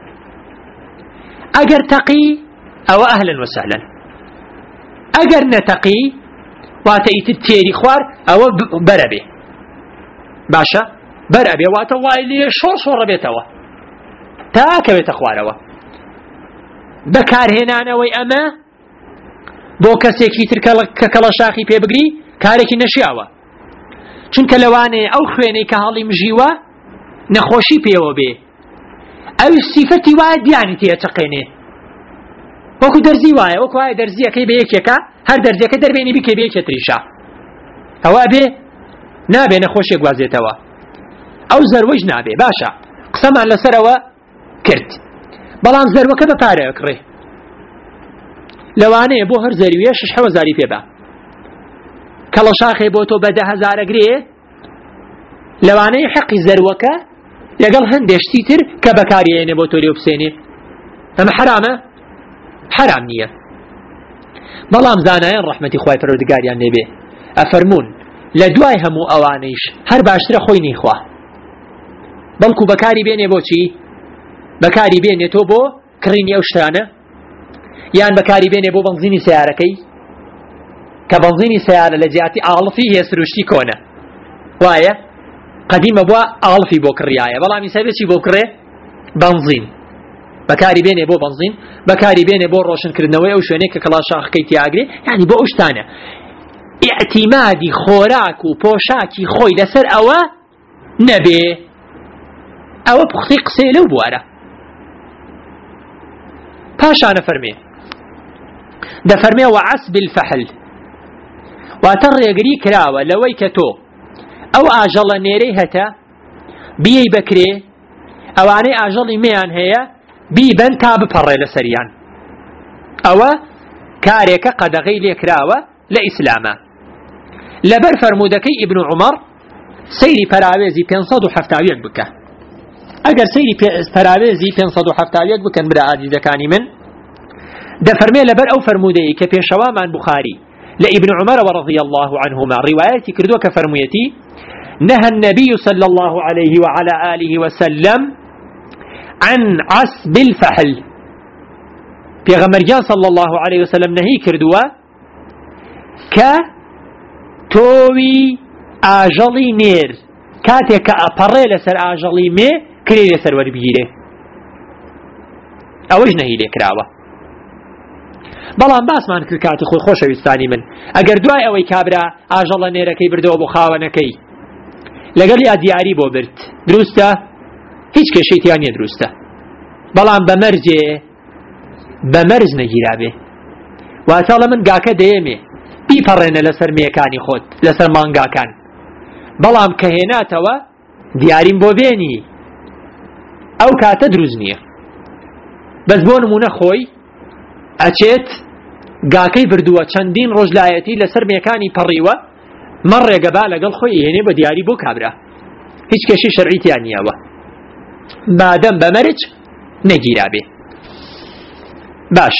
ئەگەر تەقی ئەوە ئەهلەن وەسەهلەن، ئەگەر نەتەقی واتە ئیتر تێری خوار ئەوە بەرەبێ. باشە بەرەبێ واتە وای لێ شۆڕە بێتەوە تاکەوێتە خوارەوە. بەکارهێنانەوەی ئەمە بۆ کەسێکی تر کە کەڵەشاخی پێبگری کارێکی نەشیاوە، چونکە لەوانەیە ئەو خوێنەی کە هەڵی مژیوە نەخۆشی پێوە بێ، ئەو سیفەتی وایە دیانی تێچەقێنێ. وەکو دەرزی وایە، وەکو وایە دەرزیەکەی بە یەکێکە، هەر دەرزیەکە دەربێنی بیکە بە یەکێ تریشە، ئەوە بێ نابێ نەخۆشیێک وازێتەوە، ئەو زەروەش نابێ. باشە قسەمان لەسەرەوە کرد، بەڵام زەروەکە بە پارە ئەکڕێ. لەوانەیە بۆ هەر زەرویە 6,000 پێبا، کەڵەشاخێ بۆ تۆ بە 10,000 ئەگرێ، لەوانەیە حەقی زەروەکە لەگەڵ هەندێشتی تر کە بەکارهێنێ بۆ تۆ لێ بسێنێ. ئەمە حرامە؟ حرام نییە. بەڵام زانایان ڕەحمەتی خوای پەروەردگاریان لێبێ ئەفەرموون لە دوای هەموو ئەوانەیش هەر باشترە خۆی نەیخوا، بەڵکو بەکاری بێنێ بۆچی؟ بەکاری بێنێ تۆ بۆ کڕینی ئەو شتانە، یان بەکاری بێنێ بۆ بەنزینی سیارەکەی، کە بەنزینی سیارە لە جیاتی ئاڵفی هەیە سروشتی کۆنە، وایە قەدیمە بووە ئاڵفی بۆ کڕیایە، بەڵام ئیسابێکی بۆ کڕێ بەنزین. بەکاری بێنێ بۆ بەنزین، بەکاری بێنێ بۆ ڕۆشنکردنەوەی ئەو شوێنەی کە کەڵەشاخەکەی تیاگرێ، یعنی بۆ ئەو شتانە. ئیعتیمادی خۆراک و پۆشاکی خۆی لەسەر ئەوە نەبێ، ئەوە پوختی قسەی لەو بوارە. پاشانە فەرمێ دەفەرمێ وعەسب الفەحل، واتە ڕێگری کراوە لەوەی کە تۆ ئەو ئاژەڵە نێرەی هەتە بیەی بکرێ، ئەوانەی ئاژەڵی مێیان هەیە بیبەن تا بپەڕێ لەسەریان. ئەوە کارێکە قەدەغەی لێکراوە لە ئیسلامە. لبر فرمودكي ابن عمر سيري پراويزي 570 بك اگر سيري پراويزي 570 بكن برا عزيزكاني من ده فرمي لبر او فرمودي كبيشوا من بخاري لابن عمر ورضي الله عنهما روايتي كردوا كفرميتي نهى النبي صلى الله عليه وعلى آله وسلم عن عسب الفحل پیغمبر جان صلى الله عليه وسلم نهي كردوا ك توي آجلي نير كاتك أبري لسر آجلي مي كري لسر وربيره اوش نهي لكراوه بەڵام باسمان کرد کاتی خۆی خۆشەویستانی من ئەگەر دوای ئەوەی کابرا ئاژەڵە نێرەکەی بردەوە بۆ خاوەنەکەی لەگەڵ یا دیاری بۆ برد دروستە هیچ کێشەی تیان نییە دروستە بەڵام بەمەرجێ بەمەرج نەگیرابێ واتە لە من گاکە دەیەمێ بیپەڕێنە لەسەر مێکانی خۆت لەسەر مانگاکان بەڵام کە هێناتەوە دیاریم بۆ بێنی ئەو کاتە دروست نییە بەس بۆ نمونە خۆی ئەچێت گاکەی بردووە چەندین ڕۆژ لایەتی لەسەر مێکانی پەڕیوە مەڕ ڕێگەبا لەگەڵ خۆی هێنێ بە دیاری بۆ کابرا هیچ کێشەی شەرعیتیان نییەوە مادەم بەمەرج نەگیرابێ باش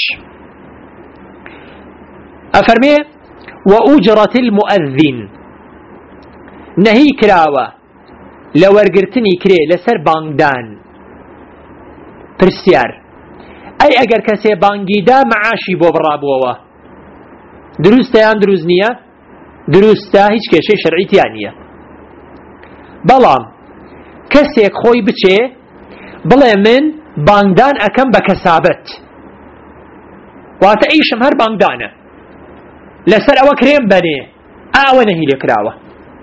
ئەفەرمێ وأجرة المؤذن نهي كراوة لورقرتني كري لسر بانگدان پرسیار ئەی ئەگەر کەسێ بانگیدا معاشی بۆ بڕابووەوە دروستە یان دروست نییە دروستە هیچ کێشەی شەرعیتیان نییە بەڵام کەسێک خۆی بچێ بڵێ من بانگدان ئەکەم بە کەسابەت واتە ئیشم هەر بانگدانە لەسەر ئەوە کرێم بەنێ ئاوە نەهی لێکراوە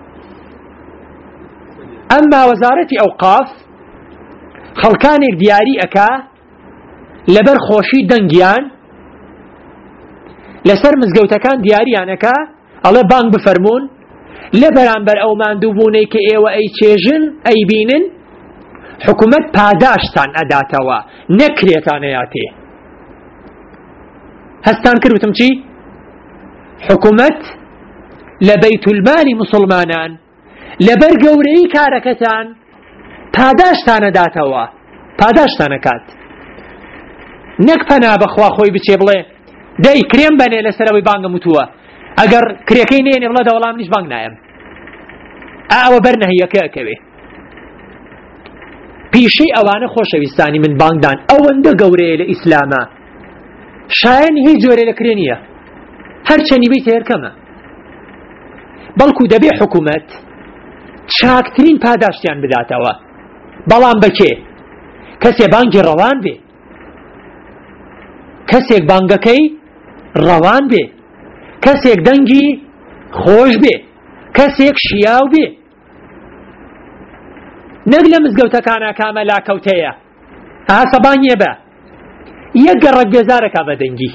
ئەمما وەزارەتی ئەوقاف خەڵکانێک دیاری ئەکا لەبەر خۆشی دەنگیان لەسەر مزگەوتەکان دیاریانەکە ئەڵێ بانگ بفەرمونون لە بەرامبەر ئەو ماندووبوونەی کە ئێوە ئەی چێژن ئەی بینن حکومەت پاداشتان ئەداتەوە نەکرێتانەیاتێ هەستان کردوتم چی؟ حکومەت لە بەیتولمالی موسڵمانان لەبەر گەورەی کارەکەتان پاداشتانەداتەوە پاداشتانەکات نەک پەنا بەخوا خۆی بچێ بڵێ دەی کرێم بەنێ لەسەرەوەی بانگم وتووە ئەگەر کرێکەی نێنێ بڵێ دەوەڵام نیش بانگ نایم ئەوە بەرنەهیەکە ئەکەوێ پیشەی ئەوانە خۆشەویستانی من بانگدان ئەوەندە گەورەیە لە ئیسلامە شایەنی هیچ جۆرێ لە کرێ نییە هەرچەنی بیت هێرکەمە بەڵکو دەبێ حکومەت چاکترین پاداشتیان بداتەوە بەڵام بەکێ کەسێ بانگی ڕەوان بێ کەسێک بانگەکەی ڕەوان بێ کەسێک دەنگی خۆش بێ کەسێک شیاو بێ نەک لە مزگەوتەکانە کامە لاکەوتەیە سەبانیە بە یەک گەڕەک بێزارەکە بە دەنگی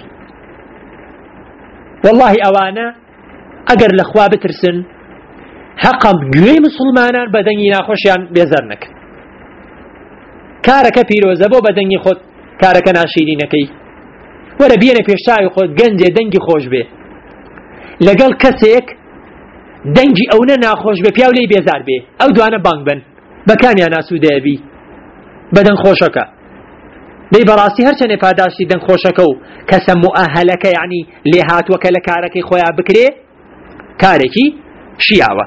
واللهی ئەوانە ئەگەر لە خوا بترسن حەقم گوێی مسلمانان بە دەنگی ناخۆشیان بێزار نەکەن کارەکە پیرۆزە بۆ بە دەنگی خۆت کارەکە ناشیرینەکەی وەرە بێنە پێشچاوی خۆت گەنجێ دەنگی خۆش بێ لەگەڵ کەسێک دەنگی ئەوە ناخۆش بێ پیاو لێی بێزار بێ ئەو دوانە بانگ بن بەکامیان ئاسوودەیەبی بە دەنگ خۆشەکە دەی بەڕاستی هەرچەنێ پاداشتی دەنگ خۆشەکە و کەسە موئەهەلەکە یعنی لێ هاتووەکە لە کارەکەی خۆیان بکرێ کارێکی شیاوە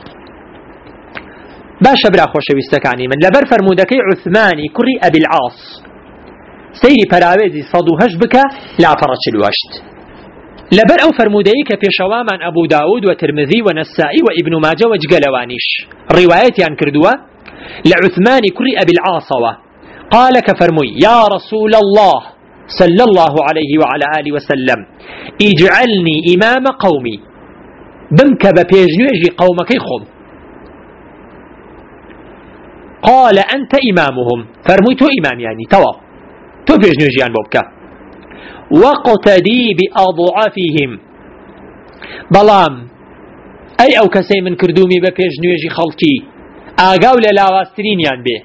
باشە برا خۆشەویستەکانی من لەبەر فەرمودەکەی عوثمانی کوڕی ئەبی العاص سەیری پەراوێزی 108 بکە لاپەڕە 48 لەبەر ئەو فەرمودەیە کە پێشەوامان ئەبوو داود و ترمذی و نەسائی و ئیبن ماجە و جگەلەوانیش ڕیوایەتیان کردووە لە عوثمانی کوڕی ئەبی العاصەوە قال كفرمي يا رسول الله صلى الله عليه وعلى آله وسلم اجعلني إمام قومي بمك ببيجنيجي قومك خم قال أنت إمامهم فرمي تو إمام يعني توا تو بيجنيجي عن بوبك وقتدي بأضعفهم بلام أي أو كسي من كردومي ببيجنيجي خلقي آقاو للاواسترين يعني به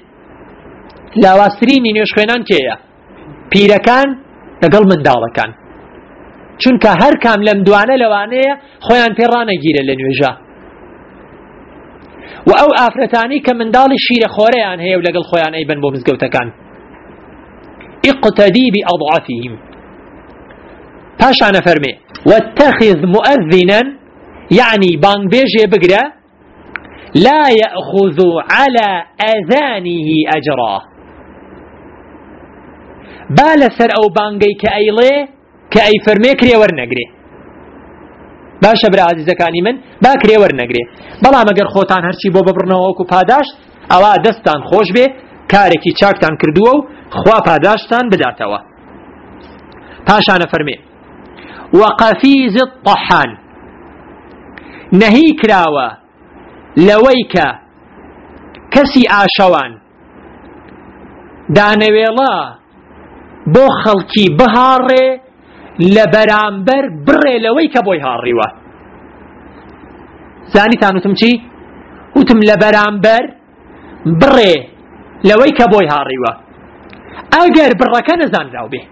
لاواسترینی نوێژ خوێنان کێیە پیرەکان لەگەڵ منداڵەکان چونکە هەر کام لەم دوانە لەوانەیە خۆیان پێ ڕانەگیرە لە نوێژە و ئەو ئافرەتانی کە منداڵی شیرە خۆرەیان هەیە و لەگەڵ خۆیان ئەیبەن بۆ مزگەوتەکان اقتدي بأضعفهم پاشانە فەرمێ واتخذ مؤذنا يعني بانبيجي بقرا لا يأخذ على أذانه أجرا بالسر أو بانجي كأيلي كأي فرمي كري ورنقري باشا برا عزيزكاني من با كري ورنقري بلا مگر خوتان هرچی بو ببرنوكو پاداشت اوا دستان خوش بي كاركي چاكتان كردوو خوا پاداشتان بداتوا پاشانە فرمي وقفيز الطحان نهي كراوة لويك كسي آشوان دانويلا بو خلقي بهاري لبرامبر بري لويك بوي هاريوه زاني تانوتم چي وتم لبرامبر بري لويك بوي هاريوه اگر بركة نزان راو به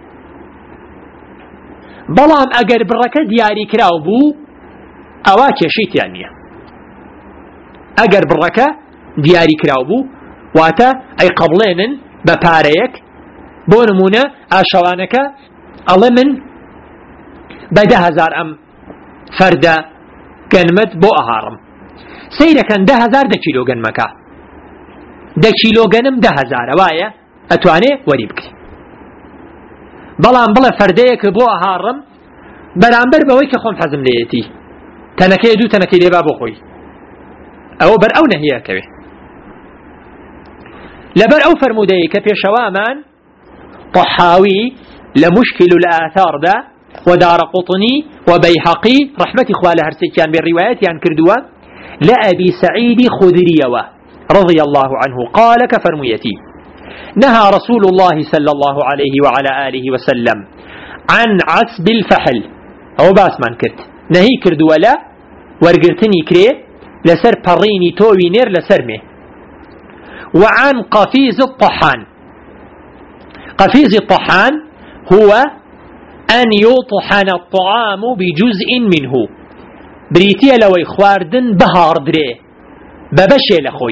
بلام اگر بركة دياري كراو بو ئەوا کێشەیتیان نییە ئەگەر بڕەکە دیاری کراو بوو واتە ئەی قەبڵێنن بە پارەیەک بۆ نمونە ئاشەوانەکە ئەڵێ من بە 10,000 ئەم فەردە گەنمت بۆ ئەهاڕم سەیرەکەن 10,000 دە کیلۆ گەنمەکە 10 کیلۆ گەنم 10,000 وایە ئەتوانێ وەری بکری بەڵام بڵێ فەردەیەکە بۆ ئەهاڕم بەرامبەر بەوەی کە خۆم حەزم لێیەتی تەنەکەی دوو تەنەکەی لێبا بۆ خۆی ئەوە بەر ئەو نەهیەکەوێ لەبەر ئەو فەرمودەیە کە پێشەوامان طحاوی لە مشکل الآثاردا ودارقطني وبيهقي رحمة إخوال هرسيكيان بالروايات كردوا لأبي سعيد خدريوة رضي الله عنه قال كفرميتي نهى رسول الله صلى الله عليه وعلى آله وسلم عن عسب الفحل أو باس من كرت نهي كردوا لا ورقرتني كري لسر بريني توي نير لسرمه وعن قفيز الطحان قفيز الطحان هو أن يطحن الطعام بجزء منه بريتيا لو خواردن بهار دري ببشي لخوي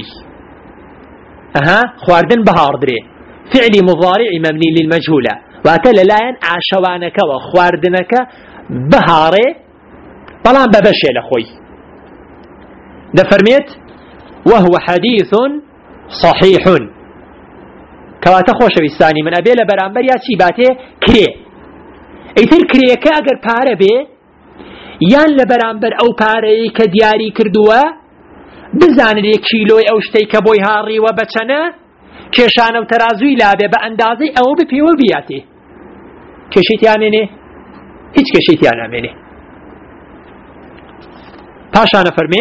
خواردن بهار دري فعل مضارع مبني للمجهولة وأكل لاين عشوانك وخواردنك بهاري طلعا ببشي لخوي ده فرميت وهو حديث صحيح كواتا خوش بيستاني من أبي لبرامبر يا باتي كري ايتر كريكا اگر پاره بي يان لبرامبر او پاره که دیاری کردوه بزانن 1 کیلوی او شتی که بوی هاری و بچنه کشانه و ترازوی لابه به اندازه او بپیو بیاته کشیتیانه نه هیچ کشیتیانه منه پاشانه فرمي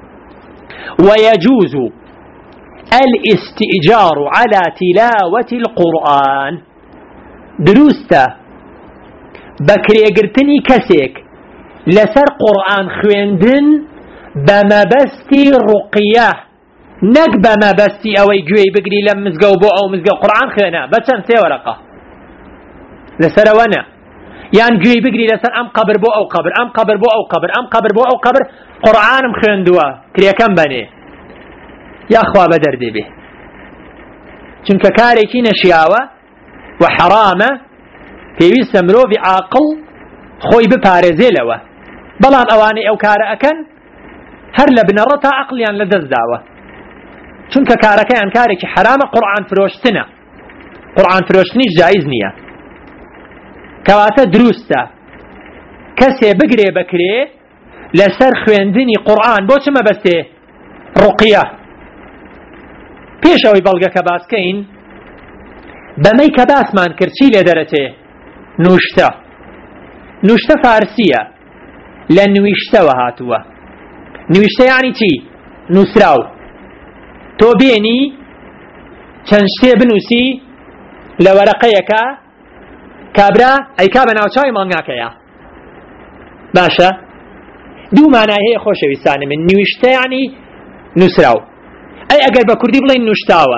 ويجوز الاستئجار على تلاوة القرآن دروسته بكريغرتني كسيك لسر قرآن خويندن بمبستي رقية نك بمبستي اوي جوي بقري لم مزقو بو او مزقو قرآن خوينا بچن 3 ورقة لسر وانا يعني جوي بقري لسر ام قبر بو او قبر ام قبر بو او قبر ام قبر بو او قبر قرآن مخويندوا كريا كم بني يا اخوا بدر دي به چونك كاريكي نشياوة وحرامة پێویستە مرۆڤی عاقڵ خۆی بپارێزێلەوە بەڵام ئەوانەی ئەو کارە ئەکەن هەر لە بنەڕە تا عەقڵیان لەدەست داوە چونکە کارەکەیان کارێکی حرامە قورئان فرۆشتنە قورئان فرۆشتنیش جایز نییە کەواتە دروستە کەسێ بگرێ بکرێ لەسەر خوێندنی قورئان بۆ چ مەبەستێ ڕوقیە پێش ئەوەی بەڵگەکە باسکەین بەمەی کە باسمان کرد چی لێ دەرەچێ نوشتە نوشتە فارسیە لە نویشتەوە هاتووە نویشتە یعنی چی نووسراو تۆ بێنی چەند شتێ بنووسی لە وەرەقەیەکە کابرا ئەیکا بە ناوچاوی مانگاکەیە باشە دوو مانای هەیە خۆشەویستانم من نویشتە یعنی نووسراو ئەی ئەگەر بە کوردی بڵێن نوشتاوە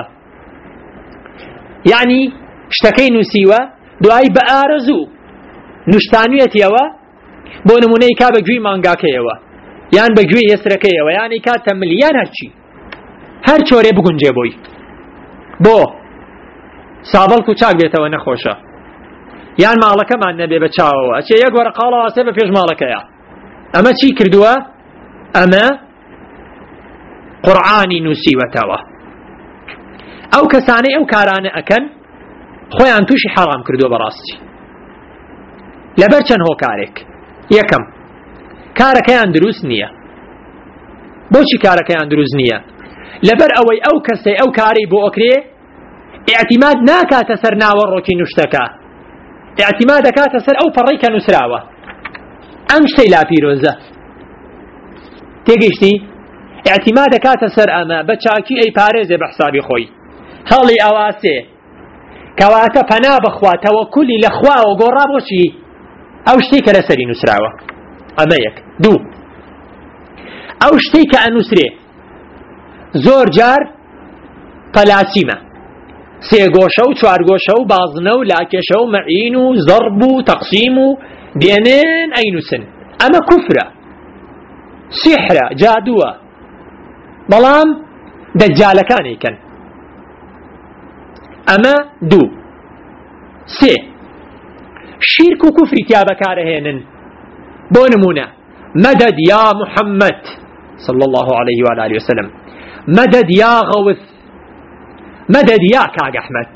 یعنی شتەکەی نووسیوە دوای بە ئارەزوو نوشتانوێتیەوە بۆ نمونەی کا بە گوێی مانگاکەیەوە یان بە گوێی هێسرەکەیەوە یانی کاتە ملیان هەرچی هەر چۆرێ بگونجێ بۆی بۆ سابڵک و چاک بێتەوە نەخۆشە یان ماڵەکەمان نەبێ بە چاوەوە ئەچێ یەک وەرە قاڵەواسێ بە پێش ماڵەکەیە ئەمە چی کردووە ئەمە قورئانی نووسیوەتەوە ئەو کەسانەی ئەو کارانە ئەکەن خۆیان تووشی حەرام کردووە بەڕاستی لەبەر چەند هۆکارێک یەکەم کارەکەیان دروست نییە بۆچی کارەکەیان دروست نییە لەبەر ئەوەی ئەو کەسەی ئەو کارەی بۆ ئۆکرێ ئیعتیماد ناکاتە سەر ناوەڕۆکی نوشتەکە ئیعتیماد دەکاتە سەر ئەو پەڕەی کە نووسراوە ئەم شتەی لاپیرۆزە تێگەیشتی ئیعتیماد دەکاتە سەر ئەمە بە چاکی ئەی پارێزێ بە حسابی خۆی هەڵی ئەواسێ کەواتە پەنا بەخوا تەوەکولی لە خواوە گۆڕا بۆچی ئەو شتەی کە لەسەری نووسراوە ئەمە یەک دوو ئەو شتەی کە ئەنووسرێ زۆر جار پەلاسیمە سێ گۆشە و چوار گۆشە و بازنە و لاکێشە و مەعین و زەڕب و تەقسیم و دێنێن ئەینووسن ئەمە کوفرە سیحرە جادووە بەڵام دەجالەکانێکن ئەمە دوو سێ شیرک و کوفری تیا بەکارەهێنن بۆ نمونە مەدەد یا محەممەد صلى الله عليه وعلى آله وسلم مەدەد یا غەوث مەدەد یا کاگ ئەحمەد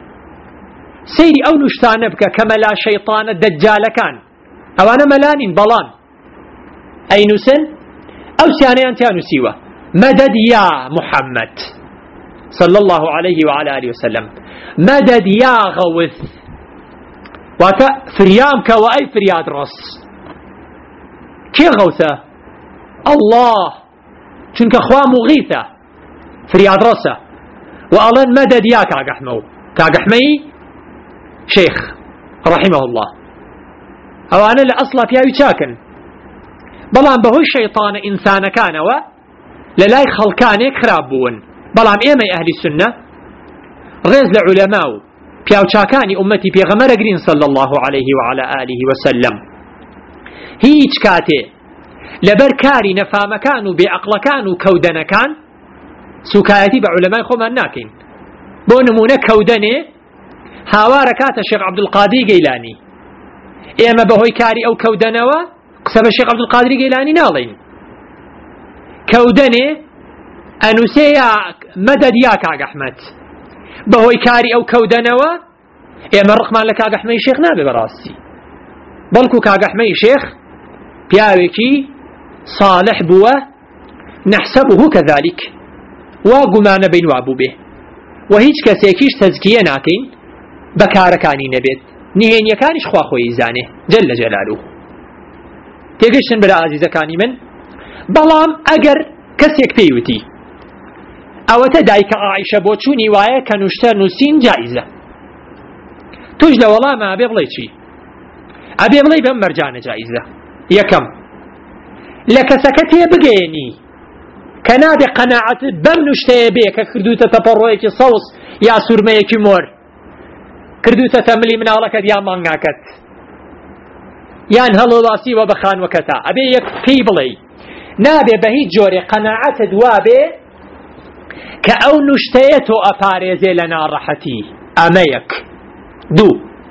سەیری ئەو نوشتانە بکە کە مەلا شەیطانە دەجالەکان ئەوانە مەلانین بەڵام ئەینووسن ئەو سیانەیان تیا نووسیوە مەدەد یا محەممەد صلى الله عليه وعلى آله وسلم مەدەد یا غەوث واتە فریام کەوە ئەی فریاد ڕەس کێ غەوثە الله چونکە خوا مغیثە فریاد ڕەسە و ئەڵێن مەدەد یا کاگ ئەحمەد کاگ ئەحمەی شێخ رحمه الله ئەوانە لە ئەسڵا پیاوی چاکن بەڵام بەهۆی شەیطانە ئینسانەکانەوە لە لای خەڵکانێک خراپ بوون بەڵام ئێمەی ئەهلی سنە ڕێز لە عولەما و پیاوچاکانی ئومەتی پێغەمبەرەگرین صلى الله عليه وعلى آله وسلم هیچ کاتێ لەبەر کاری نەفامەکان و بێعەقڵەکان و کەودەنەکان سوکایەتی بە عولەمای خۆمان ناکەین بۆ نمونە کەودەنێ هاوارە کاتە شێخ عەبدولقادری گەیلانی ئێمە بەهۆی کاری ئەو کەودەنەوە قسە بە شێخ عەبدولقادری گەیلانی ناڵێین کەودەنێ ئەنووسێ یا مەدەد یا کاگ ئەحمەد بەهۆی کاری ئەو کەودەنەوە ئێمە ڕقمان لە کاگ ئەحمەدی شێخ نابێ بەڕاستی بەڵکو کاگ ئەحمەدی شێخ پیاوێکی صالح بووە نەحسەبه كذلك وا گومانە بین وابوو بێ و هیچ کەسێکیش تەزکیە ناکەین بەکارەکانی نەبێت نهێنیەکانیش خوا خۆی زانێ جل جەلالوه تێگەشتن برا ئازیزەکانی من بەڵام ئەگەر کەسێک پێیوتی ئەوەتە دایکە عایشە بۆ چوونی وایە کە نوشتە نووسین جایزە توش لە وەڵامە ئەبێ بڵێ چی ئەبێ بڵێ بەم مەرجانە جایزە یەکەم لە کەسەکە تێبگەێنی کە نابێ قەناعەت بەم نوشتەیە بێ کە کردوتە تەپەڕۆیەکی سەوس یا سوورمەیەکی مۆر کردوتە تەملی مناڵەکەت یا مانگاکەت یان هەڵۆڵاسیوە بە خانوەکەتا ئەبێ یەک پێی بڵێ نابێ بە هیچ جۆرێ قەناعەتت وابێ کە ئەو نوشتەیە تۆ ئەپارێزێ لە ناڕەحەتی ئەمە یەک دوو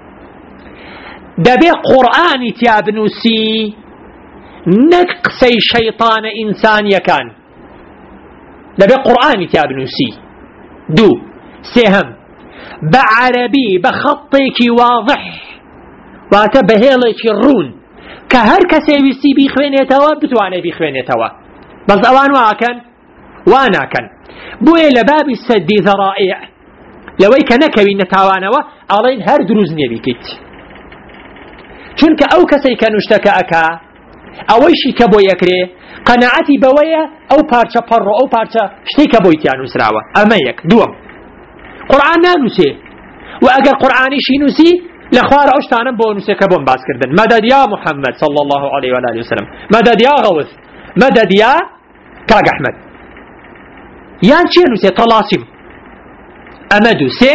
دەبێ قورئانی تیا بنووسی نەک قسەی شەیطانە ئینسانیەکان دەبێ قورئانی تیا بنووسی دوو سێهەم بە عەرەبی بە خەڵتێکی واضح واتە بە هێڵێکی ڕوون کە هەر کەسێ ویستی بیخوێنێتەوە بتوانێ بیخوێنێتەوە بەس ئەوان واکەن واناکەن بۆیە لە بابی سەدی ذەرائع لەوەی کە نەکەوین نەتاوانەوە ئەڵێن هەر دروست نییە بیکەیت چونکە ئەو کەسەی کە نوشتەکە ئەکا ئەوەیشی کە بۆ یەکرێ قەناعەتی بەوەیە ئەو پارچە پەڕۆ ئەو پارچە شتێک کە بۆی تیا نووسراوە ئەمە یەک دووەم قورئان نانووسێ و ئەگەر قورئانیشی نووسی لە خوارە ئەو شتانم بۆ نووسێ کە بۆم باس کردن مەدەد یا محەممەد صلى الله عليه وآله وسلم مەدەد یا غەوث مەدەد یا کاگ ئەحمەد یان چێ نووسێ تەڵاسیم ئەمە دوو سێ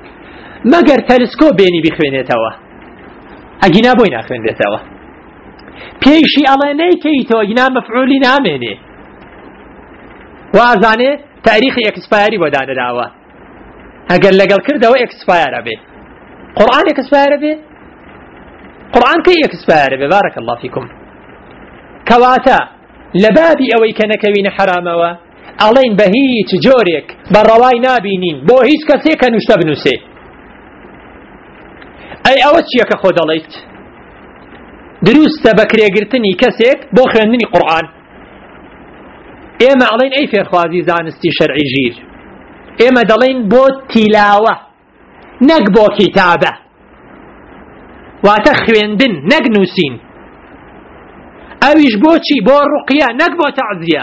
مەگەر تەلسکۆپ بێنی بیخوێنێتەوە ئەگینا بۆی ناخوێنرێتەوە پێیشی ئەڵێ نەیکەیتەوە گنا مەفعولی نامێنێ وازانێ تاریخی ئەکسپایری بۆ دانراوە ئەگەر لەگەڵ کردەوە ئەکسپایرە بێ قورئان ئەکسپایرە بێ قورئان کەی ئەکسپایرە بێ بارەک الله فیکم کەواتە لە بابی ئەوەی کە نەکەوینە حرامەوە ئەڵێن بە هیچ جۆرێک بە ڕەوای نابینین بۆ هیچ کەسێک کە نوشتە بنووسێ ئەی ئەوە چییە کە خۆ دەڵێیت دروستە بە کرێگرتنی کەسێک بۆ خوێندنی قورئان ئێمە ئەڵێن ئەی فێرخوازی زانستی شەرعی ژیر ئێمە دەڵێن بۆ تیلاوە نەک بۆ کتابە واتە خوێندن نەک نووسین ئەویش بۆچی بۆ ڕوقیە نەک بۆ تەعزیە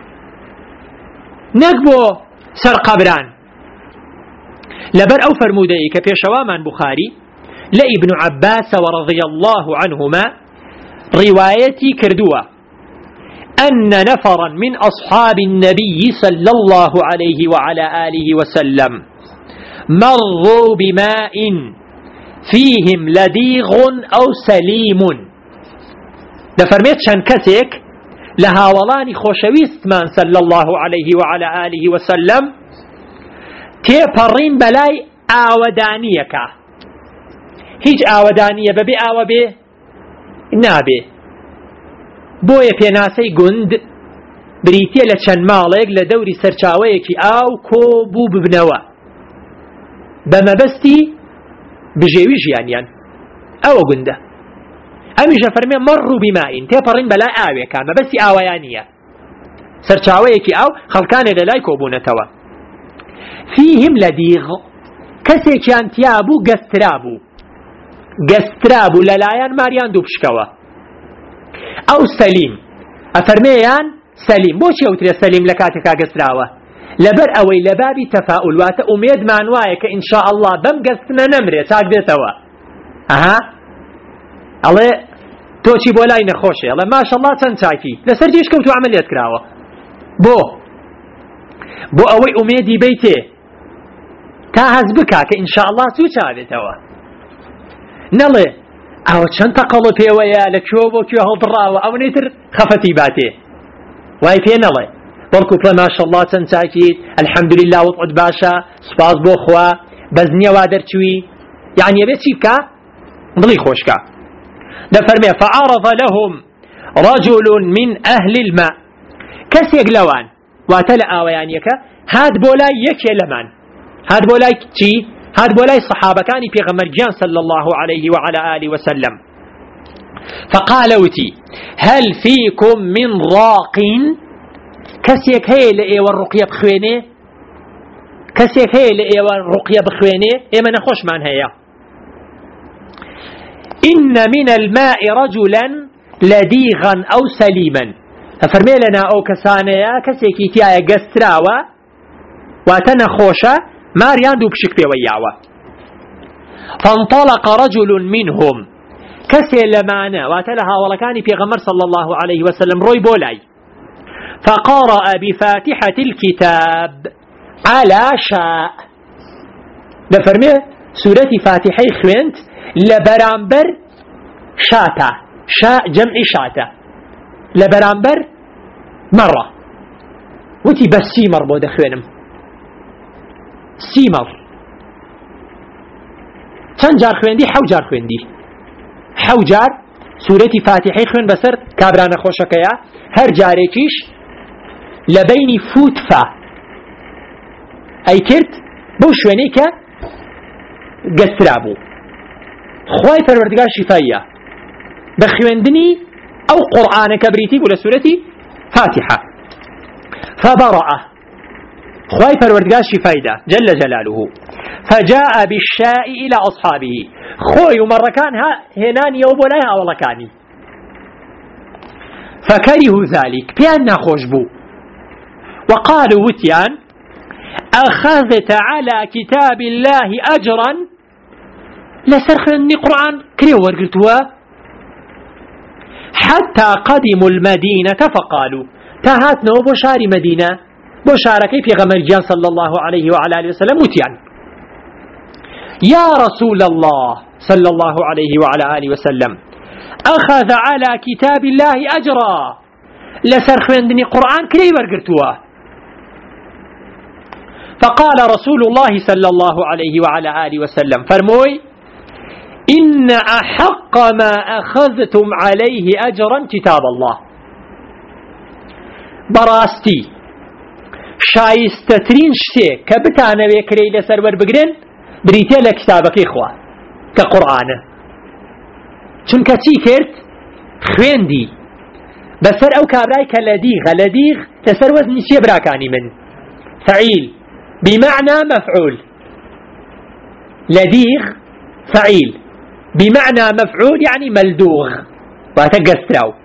نەک بۆ سەرقەبران لەبەر ئەو فەرموودەی کە پێشەوامان بوخاری لە ئیبن عەباسەوە رضی الله عنهما ڕیوایەتی کردووە أن نفرا من أصحاب النبي صلى الله عليه وعلى آله وسلم مروا بماء فيهم لديغ أو سليم دفرميت شان كسيك لها ولاني خوشويست من صلى الله عليه وعلى آله وسلم تيبرين بلاي آودانيك هيج آودانية ببي آو بي نابي بۆیە پێناسەی گوند بریتیە لە چەند ماڵێک لە دەوری سەرچاوەیەکی ئاو کۆ بوو ببنەوە بە مەبەستی بژێوی ژیانیان ئەوە گوندە ئەمیشە فەرمێ مەڕوا بماء تێپەڕین بەلای ئاوێکە مەبەستی ئاوەیانیە سەرچاوەیەکی ئاو خەڵکانێ لەلای کۆبوونەتەوە فیهم لەدیغ کەسێکیان تیا بوو گەسترا بوو لەلایەن ماریان دوو پشکەوە ئەو سەلیم ئەفەرمێیان سەلیم بۆچی ئەوترێ سەلیم لە کاتێکا گەستراوە لەبەر ئەوەی لە بابی تەفاؤل واتە ئومێدمان وایە کە ئینشاء الله بەم گەستنە نەمرێ چاک بێتەوە ئەها ئەڵێ تۆچی بۆ لای نەخۆشێ ئەڵێ ماشەڵڵا چەند چاکی لەسەر جێش کەوتو عەمەلیات کراوە بۆ ئەوەی ئومێدی بیتێ تا هەز بکا کە ئینشاء الله چوو چاوێتەوە نەڵێ ئەوە چەند تەقەڵ پێوەیە لە کوێ بۆ کوێ هەڵدڕاوە ئەو نەیتر خەفەتی باتێ وای پێ نەڵێ بەڵکو پڵە ماشەڵڵا چەند چاکیت الحەمدولله وەضعت باشە سوپاس بۆ خوا بەزنیە وا دەرچووی یعنی ئەبێ چی بکە دڵی خۆشکە دەفەرمێ فعرض لهم رجل من أهل الماء کەسێک لەوان واتە لە ئاوەیانیەکە هات بۆ لای یەکێ لەمان هات بۆ لای چی هات بۆ لای سەحابەکانی پێغەمبەرگیان صلى الله عليه وعلى آله وسلم فقال وتي هل فيكم من راق كسيك هي لإيوة الرقية بخويني كسيك هي لإيوة الرقية بخويني إما نخوش من هي إن من الماء رجلا لديغا أو سليما ففرمي لنا أو كسانيا كسيكي تيايا قستراوة واتنخوشة ماريان دو بشك بيوياوة فانطلق رجل منهم كسي لمانا واتلها ولكاني في غمر صلى الله عليه وسلم روي بولاي فقرأ بفاتحة الكتاب على شاء بفرمي سورة فاتحة خوينت لبرامبر شاتا شاء جمع شاتا لبرامبر مرة وتي بس سيمر بو دخوينم سيمر چەند جار خوێندی حەو جار خوێندی حەو جار سورەتی فاتحەی خوێن بەسەر کابرانە خۆشەکەیە هەر جارێکیش لە بەینی فوتفا ئەی کرد بەو شوێنەی کە گەسترا بوو خوای پەروەردگار شیفاییە بە خوێندنی ئەو قورئانە کە بریتی بوو لە سورەتی فاتحە فبرأه خوای پەروەردگار شیفایدا جل جلاله فجاء بالشاء إلى أصحابه خوي ومركان هناني وبولاي أولكاني فكرهوا ذلك بأن خوشبو وقالوا وتيان أخذت على كتاب الله أجرا لسرخني قرآن كريو ورقلتوا حتى قدموا المدينة فقالوا تهاتنا وبشار مدينة بشاركي في غمرجان صلى الله عليه وعلى آله وسلم وتيان يا رسول الله صلى الله عليه وعلى آله وسلم أخذ على كتاب الله أجرا لسر خويندني قرآن كلي ورقرتوا. فقال رسول الله صلى الله عليه وعلى آله وسلم فرموي إن أحق ما أخذتم عليه أجرا كتاب الله. براستي شايستترين شتي كبتانا ويكري لسر وربقرن بريتي لكتابك إخوة كقرآن چونك چي كرت خويندي بسر أو كابراي كاللديغ لسر وزن شي براكاني من فعيل بمعنى مفعول. لديغ فعيل بمعنى مفعول يعني ملدوغ واتقستراو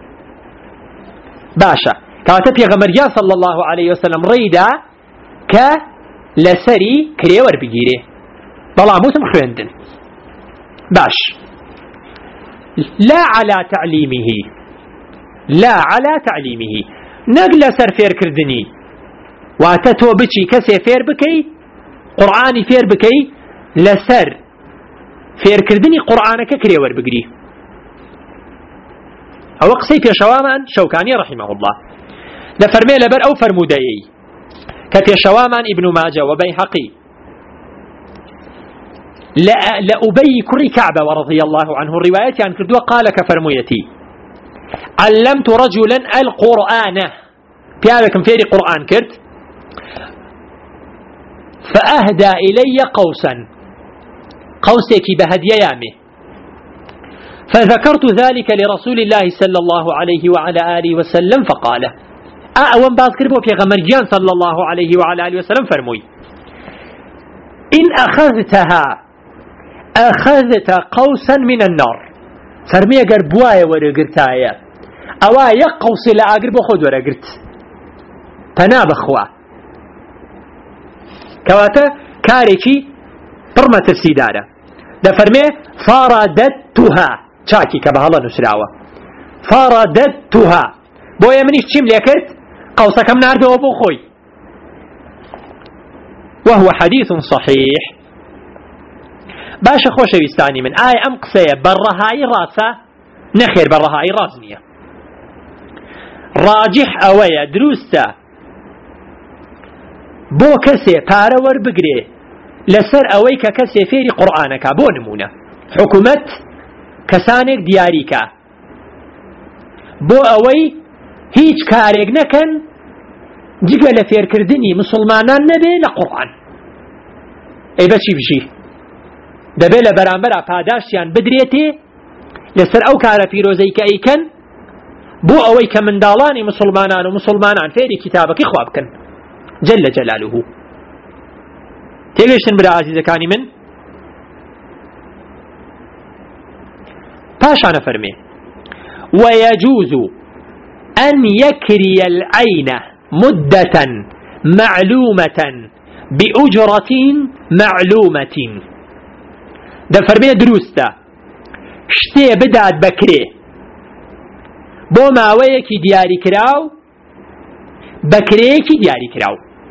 باشا كاتب يغمرجا صلى الله عليه وسلم ريدا كلسري كريور بجيره بلا موسم خويندن باش لا على تعليمه نقل سر فير كردني واتتو بچي كسي فير بكي قرآني فير بكي لسر فير كردني قرآنك كريور بقري أو قصي في شوامان شوكاني رحمه الله لفرمي لبر أو فرمودي كفي شوامان ابن ماجه وبيهقي لأبي كري كعبة ورضي الله عنه الرواية عن كردوة قال كفرميتي علمت رجلا القرآن بيالكم فيري قرآن كرت فأهدى إلي قوسك بهدي يامه فذكرت ذلك لرسول الله صلى الله عليه وعلى آله وسلم فقال أعوان بعض كربو في غمرجان صلى الله عليه وعلى آله وسلم فرموي إن أخذت قوسا من النار فرمي قربوايا ورقرتايا أوا يقوس لا أقرب خود ورقرت تناب أخوة كواتا كاريكي برمة السيدارة ده فرمي فرددتها شاكي كبه الله نسراوة فرددتها بويا منيش تشيم ليكرت قوسا كم نارده وبو خوي وهو حديث صحيح. باشا خوش ويستاني من آي أم قصية برهاي راسة نخير برهاي رازنية راجح أويا دروستا بو كسي بارور بقري لسر أويك كسي فيري قرآنك بو نمونة حكومة كسانك دياريكا بو أوي هيج كاريك نكن جيقا لفير كردني مسلمانان نبي لقرآن اي بچي بشي دبي لبرامبرا پاداشتيان بدريتي لسر او كارا فيروزي كأيكن بو اوي كمن دالاني مسلمانان ومسلمانان فيري كتابك اخوابكن جل جلاله. تيغيشتن برا عزيزة كاني من باشانا فرمي ويجوز أن يكري العين مدة معلومة بأجرة معلومة. ده فرمي دروستا شتي بدات بكري بو ماويكي دياري كراو بكريكي دياري كراو.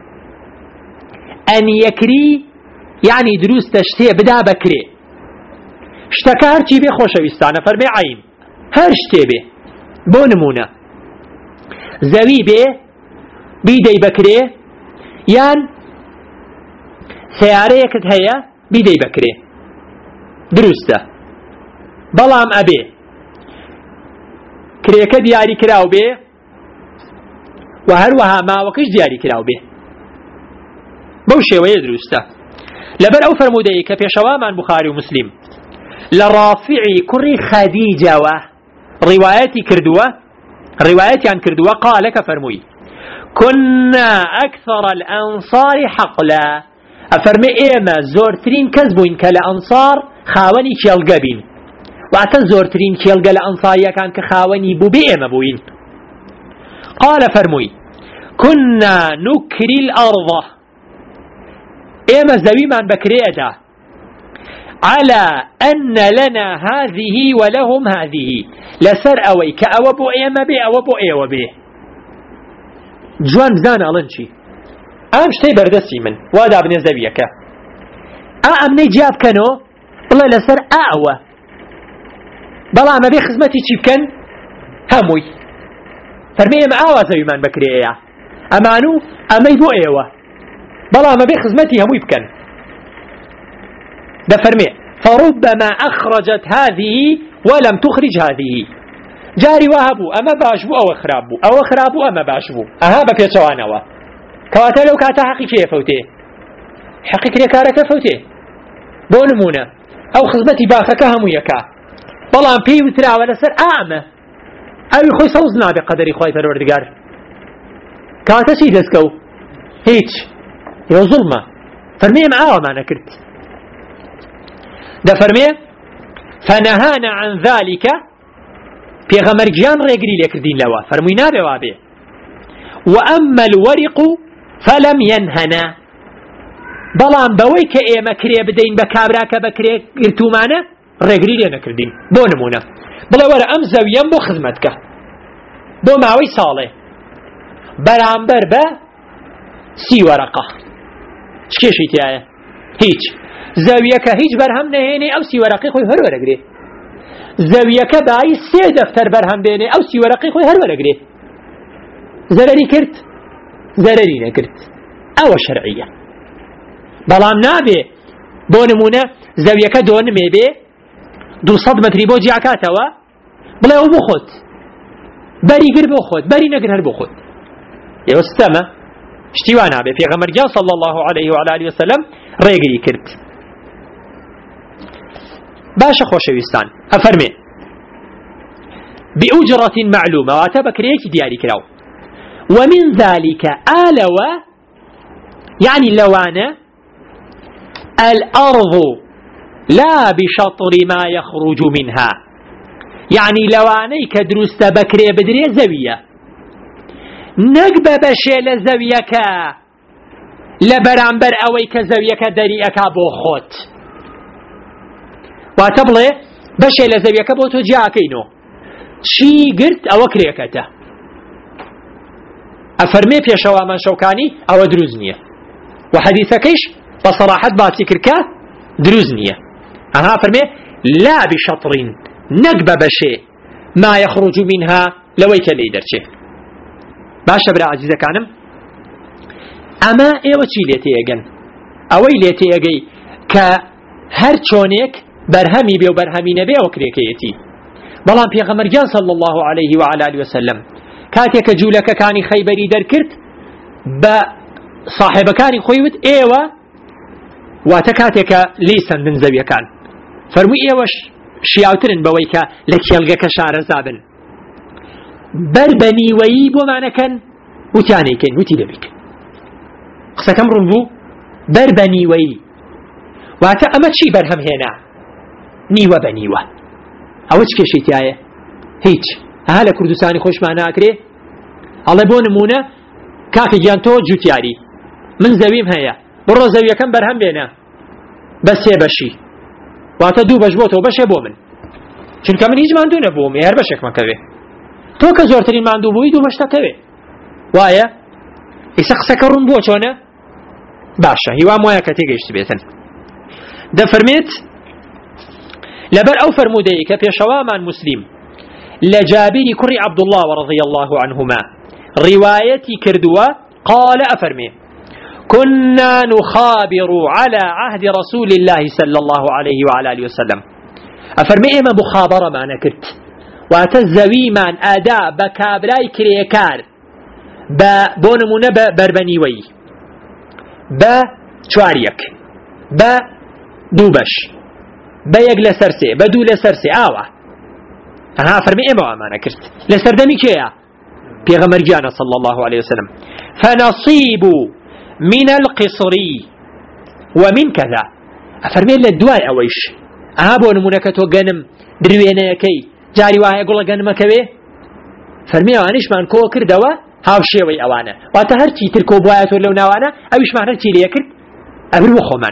أن يكري يعني دروستا شتي بدا بكري شتكا هرچي بي خوشويستانا فرمي عين هر شتي بي بو نمونه زوي بي بيدي بكري يان سياريكت هيا بيدي بكري دروسته بلام أبي كريكا دياري كراو بي وهروها ما وكش دياري كراو بي بوشي ويدروسته لبر أو فرمودي كفي شوامان بخاري ومسلم لرافعي كري خديجة روايتي كردوة روايتي عن كردوة قال كفرموي كنا أكثر الأنصار حقلا أفرمي إيما زورترين كذبوين كالأنصار خاوني كيالقبين وعتا زورترين كيالقى الأنصار كان كخاوني بوبئما بوين. قال فرموي كنا نكري الأرض إيما زوي من بكريتا على أن لنا هذه ولهم هذه لسر أوي كأوبو إيما بي أوبو إيوا بي جوان بزان ألنشي أم شتي بردسي من وادا ابن زبيك أمني جاب كانو والله لسر أعوى بەڵام ئەبێ خزمەتی چی بکەن هەمووی فەرمێ ئێمە ئاوازەویمان بەکرێیە ئەمان و ئەمەی بۆ ئێوە بەڵام ئەبێ خزمەتی هەمووی بکەن دەفەرمێ فربما أخرجت هذه ولم تخرج هذه جاري وهبو أما باشبو أو خرابو أو خرابو أما باشبو أها بپێچەوانەوە کەواتە لەو کاتە حەقی کێ فەوتێ حەقی کرێکارەکە فەوتێ بۆ نمونە ئەو خزمەتی باخەکە هەموو یەکا بەڵام پێی وتراوە لەسەر ئامە ئەوی خۆی سەوز نابێ قەدەری خوای پەروەردگار کەواتە چی دەستکەو هیچ یۆ زوڵمە فەرمێ ئێمە ئاوامانە کرد دەفەرمێ فنهانا عن ذلك پێغەمەرگیان ڕێگری لێکردین لەوە فەرمووی نابێ وابێ وأما الورق فلم ينهنا بەڵام بەوەی کە ئێمە کرێ بدەین بە کابرا کە بە کرێ گرتومانە ڕێگری لێ نەکردین بۆ نمونە بڵێ وەرە ئەم زەویەم بۆ خزمەتکە بۆ ماوەی ساڵێ بەرامبەر بە 30 وەرەقە چ کێشی تایە هیچ زەویەکە هیچ بەرهەم نەهێنێ ئەو 30 وەرەقەی خۆی هەر وەرەگرێ زەویەکە بای 3 دەفتەر بەرهەم بێنێ ئەو 30 وەرەقەی خۆی هەر وەرەگرێ زەرەری کرد زەرەری نەکرد ئەوە شەرعیە بەڵام نابێ بۆ نمونە زەویەکە دۆنمێ بێ 200 مەتری بۆ جیاکاتەوە بڵێ ئەو بۆ خۆت بەری گر بۆ خۆت بەری نەگر هەر بۆ خۆت ئێوە ستەمە شتی وا نابێ پێغەمبەرگیان صلی الله عليه وعلى آله وسلم ڕێگری کرد باشە خۆشەویستان ئەفەرمێ بأجرة معلومة واتە بەکرێیەکی دیاری کراو ومن ذلك آلوة يعني لوانة الأرض لا بشطر ما يخرج منها يعني لواني كدروست بكري بدري زاوية نقب بشي لزاويك لبرامبر أويك زاويك دريئك بوخوت واتبلي بشي لزاويك بوتو جاكينو شي قرت أو كريكته أفرمي في شوامان شوكاني أو دروزنية وحديثكيش بصراحة باتي كركا دروزنية أنا أفرمي لا بشطر نقب بشي ما يخرج منها لويك ليدرشي باشا برا عزيزة كانم أما إيوة چي ليتي يقن أوي ليتي يقي كهر چونيك برهمي بيو برهمي نبي وكريكيتي بلان پیغمبرجان صلى الله عليه وعلى آله وسلم كاتيك جولك كاني خيبري دركرت بصاحب كاني خويوت إيوة واتكاتيك ليسا من زوية كان فرمي إيوش شياوترن بويكا لكيلغك شعر زابن بربني ويب ومعنى كان وتاني كان وتي دبك قصة كم رنبو بربني ويب واتا أما تشي برهم هنا نيوة بنيوة أوش كشيتي آية هيج هلا كردستاني خوش معنا أكري الله بون مونة كاكي جانتو جوتياري من زويم هيا برو زوية كم برهم بينا بس يبشي واتا دو بجبوتو بش يبو من چونك من هيج ماندو نبوم يهر بشك مكوي تو كزورترين ماندو بوي دو بشتا كوي وايا يسقسك رنبو چونه باشا هوا مويا كتيجيش بيتن ده فرميت لبر أو فرمودي كبيشوامان مسلم لجابر كري عبد الله ورضي الله عنهما روايتي كردوا قال أفرمي كنا نخابر على عهد رسول الله صلى الله عليه وعلى آله وسلم أفرمي إما مخابرة ما نكرت واتزوي من أداء بكابراي كريكار بونمونا بربنيوي بشواريك بدوبش بيق لسرسي بدو لسرسي آوة أنا فرمي إما ما نكرت لسردمي كيا بيغمر جانا صلى الله عليه وسلم فنصيب من القصري ومن كذا أفرمي للدواء أويش أهابو نمونكتو غنم دروينا كي جاري واهي يقول غنم كوي فرمي وانيش من كو كردوا هاو شيوي أوانا واتهرتي تركو بواياتو لو نوانا أويش معناتي ليكرد أبرو خومن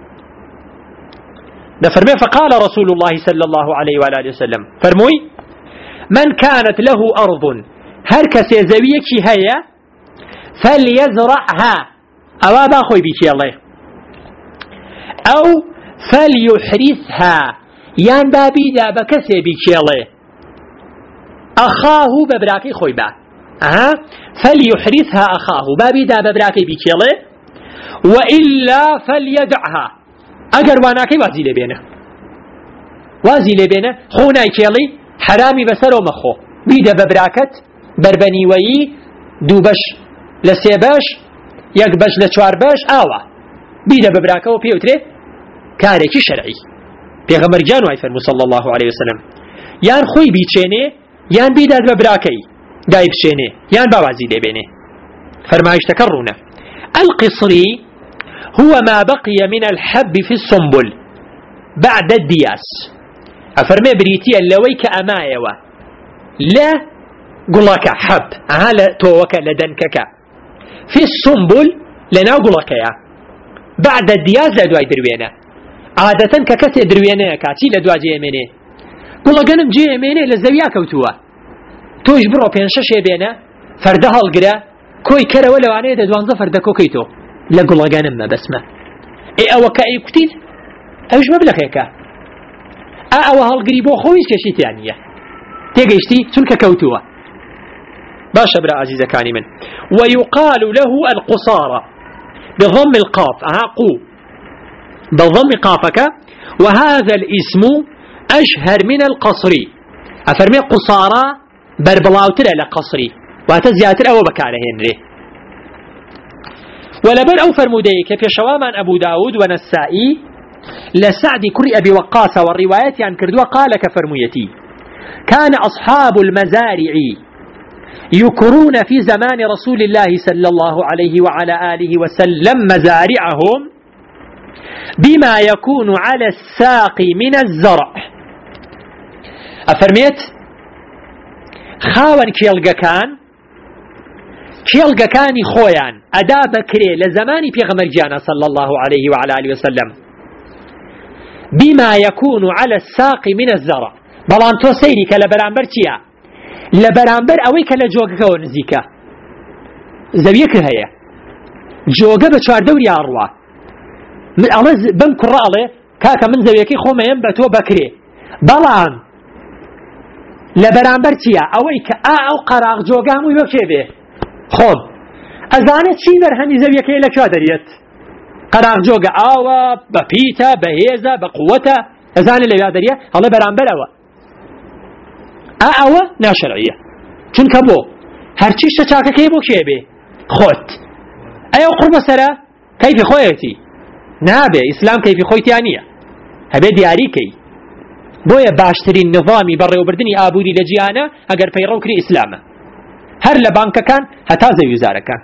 نفرمي فقال رسول الله صلى الله عليه وآله وسلم فرموي من كانت له أرض هركس يزويك هيا فليزرعها أو باخوي بيكي الله أو فليحرثها یان بابیدا بە کەسێ بیکێڵێ ئەخاه بە براکەی خۆی با فليحرثها أخاه بابيدا ببراكي بكيله وإلا فليدعها أجر واناكي وازي لبينه خوناي كيلي حرامي بسر ومخو بيدا ببراكت بربني وي دوبش لسيباش يكبش لچوارباش آوا بيدا ببراكه وبيوتري كاريكي شرعي بيغمر جانو يفرمو صلى الله عليه وسلم يان خوي بيچيني يان بيدا ببراكي دايب شيني يان بوازي لبينه فرمايش تكرونه القصري هو ما بقي من الحب في السنبل بعد الدياس أفرمي بريتي اللوي كأمايوة لا قلك حب هلا توك لدنكك في السنبل لنا قلك يا بعد الدياس لدواي دروينه عادة ككت دروينه كاتي لدوا جيمينه قلك أنا جيمينه لزويا كوتوا توش برو بينشش بينه فرده هالقرا كوي كره ولا وانه دوانزه فرده كوكيتو لا قلك أنا ما بسمه اي او كاي كتير اوش مبلغ هيك او هالقري بو خويس كشيت يعني تيجيشتي سلك كوتوا باشا برا عزيزة كاني من ويقال له القصارى بضم القاف قو بضم قافك وهذا الاسم أشهر من القصري أفرمي قصارى بربلاوتر لقصري واتزياتر أو بكاره هنري ولبر أو فرموديك في شوامان أبو داود ونسائي لسعد كري أبي وقاص والروايات عن كردوا قال كفرميتي كان أصحاب المزارع يكرون في زمان رسول الله صلى الله عليه وعلى آله وسلم مزارعهم بما يكون على الساق من الزرع أفرميت خاون كيلغا كاني خويان أدا بكري لزماني في غمرجانا صلى الله عليه وعلى آله وسلم بما يكون على الساق من الزرع بلان تو سيريك لبرامبر تيا لبرامبر اويك لجوغك ونزيكا زويك هيا جوغا بچوار دوري أروى الله بم كرالي كاكا من زويكي خوما ينبتو بكري بلان لبرامبر تيا اويك او قراغ جوغا همو يوكي به خب ازانه چي برهمي زويكي لكوا دريت قراغ جوغا آوا بپیتا بهيزا بقوتا ازانه لبيا دريه الله برامبر آوا ناشرعيه چون كبو هرچيش تچاكا كيبو كيبه خوت ايو قرب سرا كيف خويتي نابه اسلام كيف خويتيانيه هبه دياري كي بويا باشترين نظامي بري وبردني آبودي لجيانا اگر فيرو كري اسلامه هر لبانكا كان هتا زي وزارة كان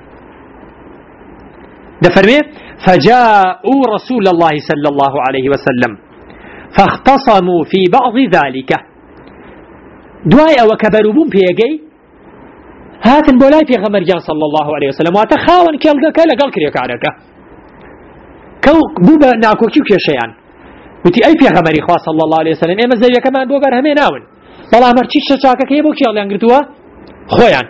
دفرمي فجاءوا رسول الله صلى الله عليه وسلم فاختصموا في بعض ذلك دواي او كبروبون بيجي هاتن بولاي في غمرجان صلى الله عليه وسلم واتخاون كيلقاك لقال كريك عليك كو بوبا ناكو كيو كيشيان وتي اي في غمري خوا صلى الله عليه وسلم اما زي كمان بو برهمي ناون والله مرتي شاكا كيبو كيل ينقرتوا خويان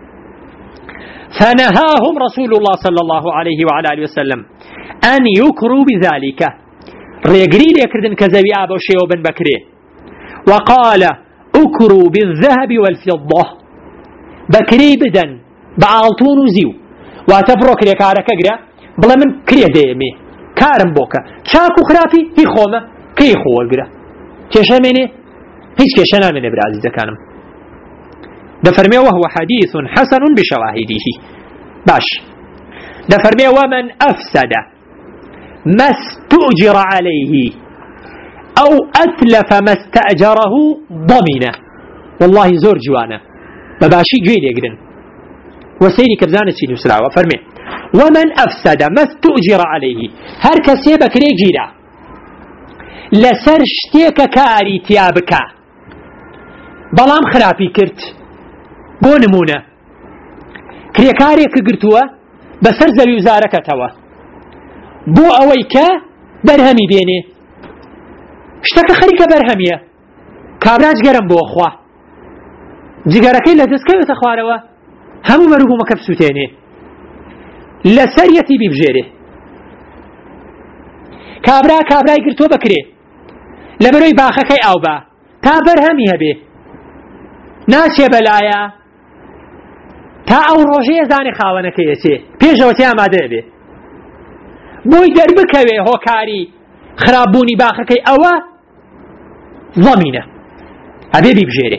فنهاهم رسول الله صلى الله عليه وعلى آله وسلم أن يكروا بذلك ريقري ليكردن كذبي آبا وشيو بن بكري وقال أكروا بالذهب والفضة بكري بدن بعالتون وزيو واتبرو كري كارك اقرا بلا من كري ديمي كارم بوكا شاكو خرافي هي خومة كي خو اقرا كيشا مني هيش كيشنا من ابرازي كانم دفرمي وهو حديث حسن بشواهده باش دفرمي ومن أفسد ما استؤجر عليه أو أتلف ما استأجره ضمنه والله زور جوانا بباشي جويل يقرن وسيري كبزانة سيني وسراوة فرمي ومن أفسد ما استؤجر عليه هر كسي بكري جيرا لسرشتيك كاري تيابك بلام خرابي كرت بۆ نمونە کرێکارێک کە گرتووە بەسەر زەوی وزارەکەتەوە بۆ ئەوەی کە بەرهەمی بێنێ شتەکە خەریکە بەرهەمیە کابرا جگەرم بۆ خوا جگەرەکەی لە دەستکەوێتە خوارەوە هەموو مەروبوومەکە بسووتێنێ لەسەر یەتی بیبژێرێ کابرای گرتووە بەکرێ لبروي باخەکەی ئاو بە تا بەرهەمی هەبێ ناچێ بەلایە تا ئەو ڕۆژەیە زانێ خاوەنەکەی ئەچێ پێشەوە تێ ئامادە بێ بۆی دەربکەوێ هۆکاری خراپبوونی باخەکەی ئەوە ضەمینە ئەبێ بیبژێرێ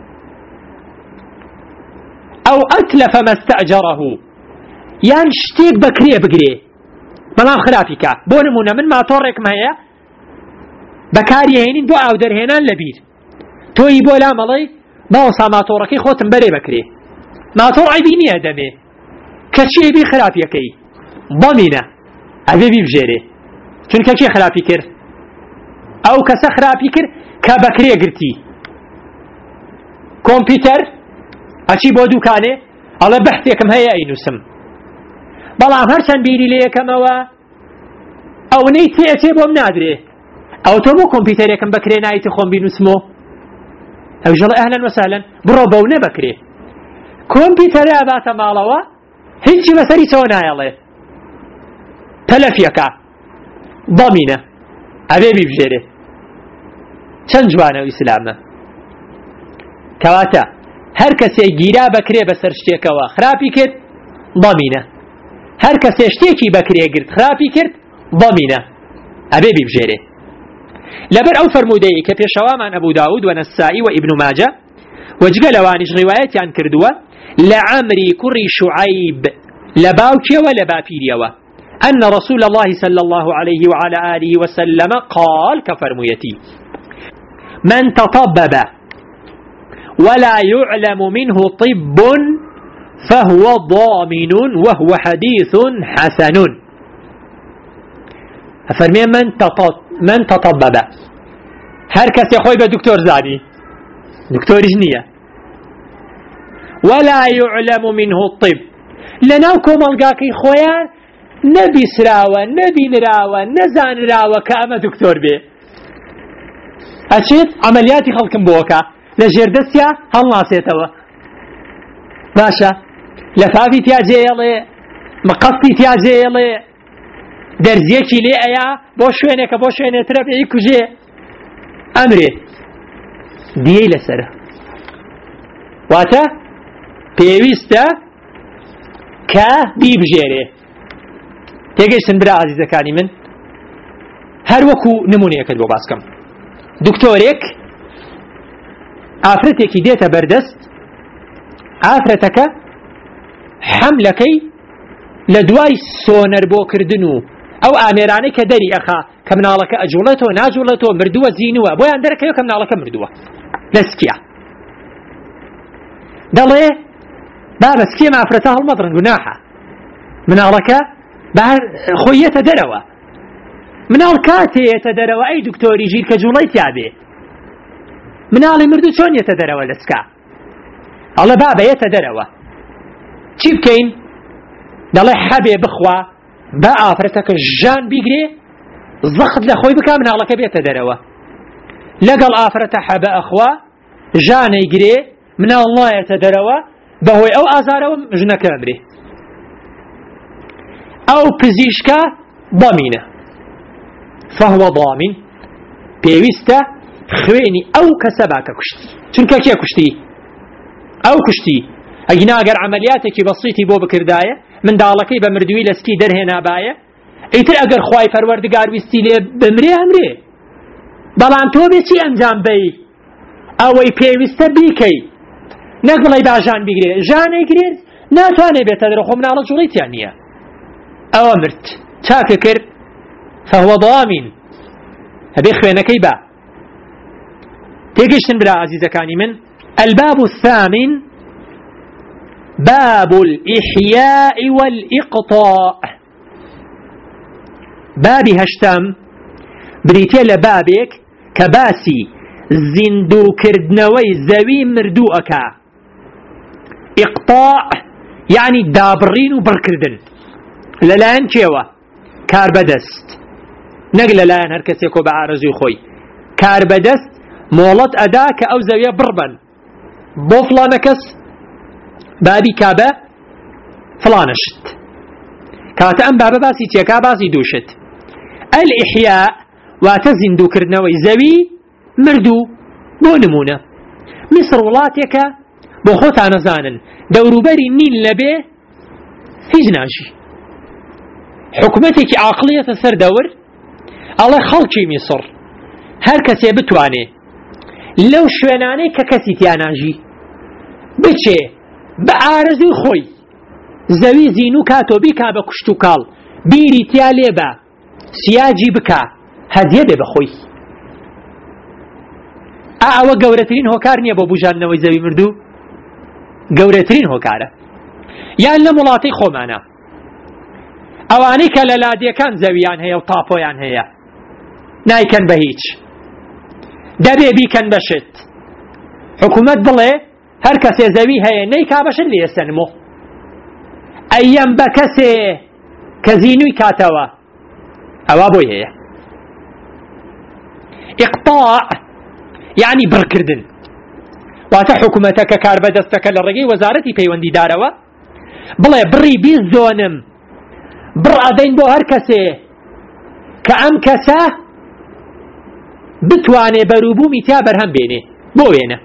ئەو ئەتلەفە مەستەئجەڕەهو یان شتێک بەکرێ بگرێ بەڵام خراپی کا بۆ نمونە من ماتۆڕێکم هەیە بەکاری هێنین بۆ ئاو دەرهێنان لە بیر تۆی بۆ لامەڵەی باوەسا ماتۆڕەکەی خۆتم بەرێ بەکرێ ماتۆڕ عیبی نییە دەمێ کەچی بی خراپیەکەی ضەمینە ئەبێ بیبژێرێ چونکە کێ خراپی کرد ئەو کەسە خراپی کرد کە بەکرێ گرتی کۆمپیوتەر ئەچی بۆ دوکانێ ئەڵێ بەحتێکم هەیە ئەینووسم بەڵام هەرچەند بیری لێ یەکەمەوە ئەوەی تێچێ بۆم نادرێ ئەو تۆ بۆ کۆمپیوتەرێکم بەکرێ نایەتی خۆم بینووسمەوە ئەو ژەڵێ ئەهلەن وەسەهلەن بڕۆ بەو نەبەکرێ کۆمپیوتەرە باتە ماڵەوە هیچی بەسەری چۆ نایەڵێ تەلەفیەکە ضەمینە ئەبێ بیبژێرێ چەند جوانە و ئیسلامە کەواتە هەر کەسێ گیرا بەکرێ بەسەر شتێکەوە خراپی کرد ضەمینە هەر کەسێ شتێکی بەکرێ گرت خراپی کرد ضەمینە ئەبێ بیبژێرێ لەبەر ئەو فەرموودەیە کە پێشەوامان ئەبوو داود و نەسائی و ئیبن ماجە وەجگە لەوانیش ڕیوایەتیان کردووە لە عەمری کوڕی شوعەیب لە باوکیەوە لە باپیریەوە أن رسول الله صلى الله عليه وعلى آله وسلم قال كفرميتي من تطبب ولا يعلم منه طب فهو ضامن وهو حديث حسن أفرمي من تطبب هر كس يخوي بدكتور زاني دكتور جنية ولا يعلم منه الطب لناوكم القاكي خويا نبي سراوة نبي نراوة نزان راوة كأما دكتور بي أشيت عملياتي خلق بوكا لجردسيا الله سيتوا باشا لفافي تياجيلي مقصتي تياجيلي درزيكي لي ايا بوشوينة تربعي كجي امري دي لسره واتا بيويستا كا بيبجيري تێگەیشتن برا عزیزەکانی من هەر وەکو نمونەیەکت بۆ باسکەم دکتۆرێک ئافرەتێکی دێتە بەردەست ئافرەتەکە حەملەکەی لە دوای سۆنەر بۆکردن و ئەو ئامێرانەی کە دەری ئەخا کە مناڵەکە ئەجوڵێتەوە ناجوڵێتەوە مردووە زینووە بۆیان دەرەکەوە کە مناڵەکە مردووە لەسکیە دەڵێ با بەسکێم ئافرەتە هەڵمەدڕن گوناحە مناڵەکە خۆیەتە دەرەوە مناڵ کاتێتە دەرەوە ئەی دکتۆری ژیر کە جوڵەی تیابێ مناڵی مردوو چۆن یەتە دەرەوە لەسکا ئەڵێ بابە یەتە دەرەوە چی بکەین دەڵێ حەبێ بخوا بە ئافرەتەکە ژان بیگرێ زەخت لە خۆی بکا مناڵەکە بێتە دەرەوە لەگەڵ ئافرەتە حەبە ئەخوا ژانەی گرێ مناڵ وایەتە دەرەوە بەهۆی ئەو ئازارەوە ژنەکە ئەمرێ ئەو پزیشکە ضەمینە فهو ضامن پێویستە خوێنی ئەو کەسە باکە کوشتی چونکە کێ کوشتی ئەو کوشتی ئەگینا ئەگەر عەمەلیاتێکی بەسیتی بۆ بکردایە منداڵەکەی بە مردووی لەسکی دەرهێنابایە ئیتر ئەگەر خوای پەروەردگار ویستی لێ بمرێ ئەمرێ بەڵام تۆ بێچی ئەنجام بدەی ئەوەی پێویستە بیکەی نەک بڵێ با ژان بیگرێ ژانەی گرێت ناتوانێ بێتە دەرەوە خۆ مناڵە جوڵەیتیان نییە ئەوە مرد چاکە کرد فهو ضامن هەبێ خوێنەکەی با تێگەیشتن برا عزیزەکانی من الباب الثامن باب الإحياء والإقطاع بابي هشتم بريتي لبابك كباسي زندو كردنوي زوي مردوءكا إقطاع يعني دابرين وبركردن لەلایەن کێوە کار بەدەست نەک لەلایەن هەر کەسێکۆ بە ئارەزوی خۆی کار بەدەست مۆڵەت ئەدا کە ئەو زەویە بڕبن بۆ فڵانە کەس بابی کابە فڵانەشت کاتە ئەم بابە باسی چێکا باسی دووشت الإحياء واتە زیندووکردنەوەی زەوی مردوو. بۆ نمونە میسر وڵاتێکە بۆ خۆتان نەزانن دەوروبەری نیل لەبێ هیچ ناژی. حکومەتێکی عاقڵیەتە سەر دەور ئەڵێ خەڵکی میسر هەر کەسێ بتوانێ لەو شوێنانەی کە کەسی تیاناژی بچێ بە ئارەزوی خۆی زەوی زین و کاتۆ بیکا بە کوشت و کاڵ بیری تیا لێبە سیاجی بکە هەدیە بێ بەخۆی. ئەوە گەورەترین هۆکار نییە بۆ بوژاندنەوەی زەوی مردوو؟ گەورەترین هۆکارە. یان لە وڵاتەی خۆمانە ئەوانەی کە لە لادیەکان زەویان هەیە و تاپۆیان هەیە نایکەن بە هیچ، دەبێ بیکەن بەشت. حکومەت بڵێ هەر کەسێ زەوی هەیە نەیکا بەشت لێ سەنمۆ ئەیەم بە کەسێ کە زینووی کاتەوە ئەوە بۆی هەیە. ئیقطاع یعنی بڕکردن، واتە حکومەتە کە کار بەدەستەکە لە ڕێگەی وەزارەتی پەیوەندیدارەوە بڵێ بڕی 20 زۆنم بڕ ئەدەین بۆ هەر کەسێ کە ئەم کەسە بتوانێ بەرووبوومی تا بەرهەم بێنێ. بۆ وێنە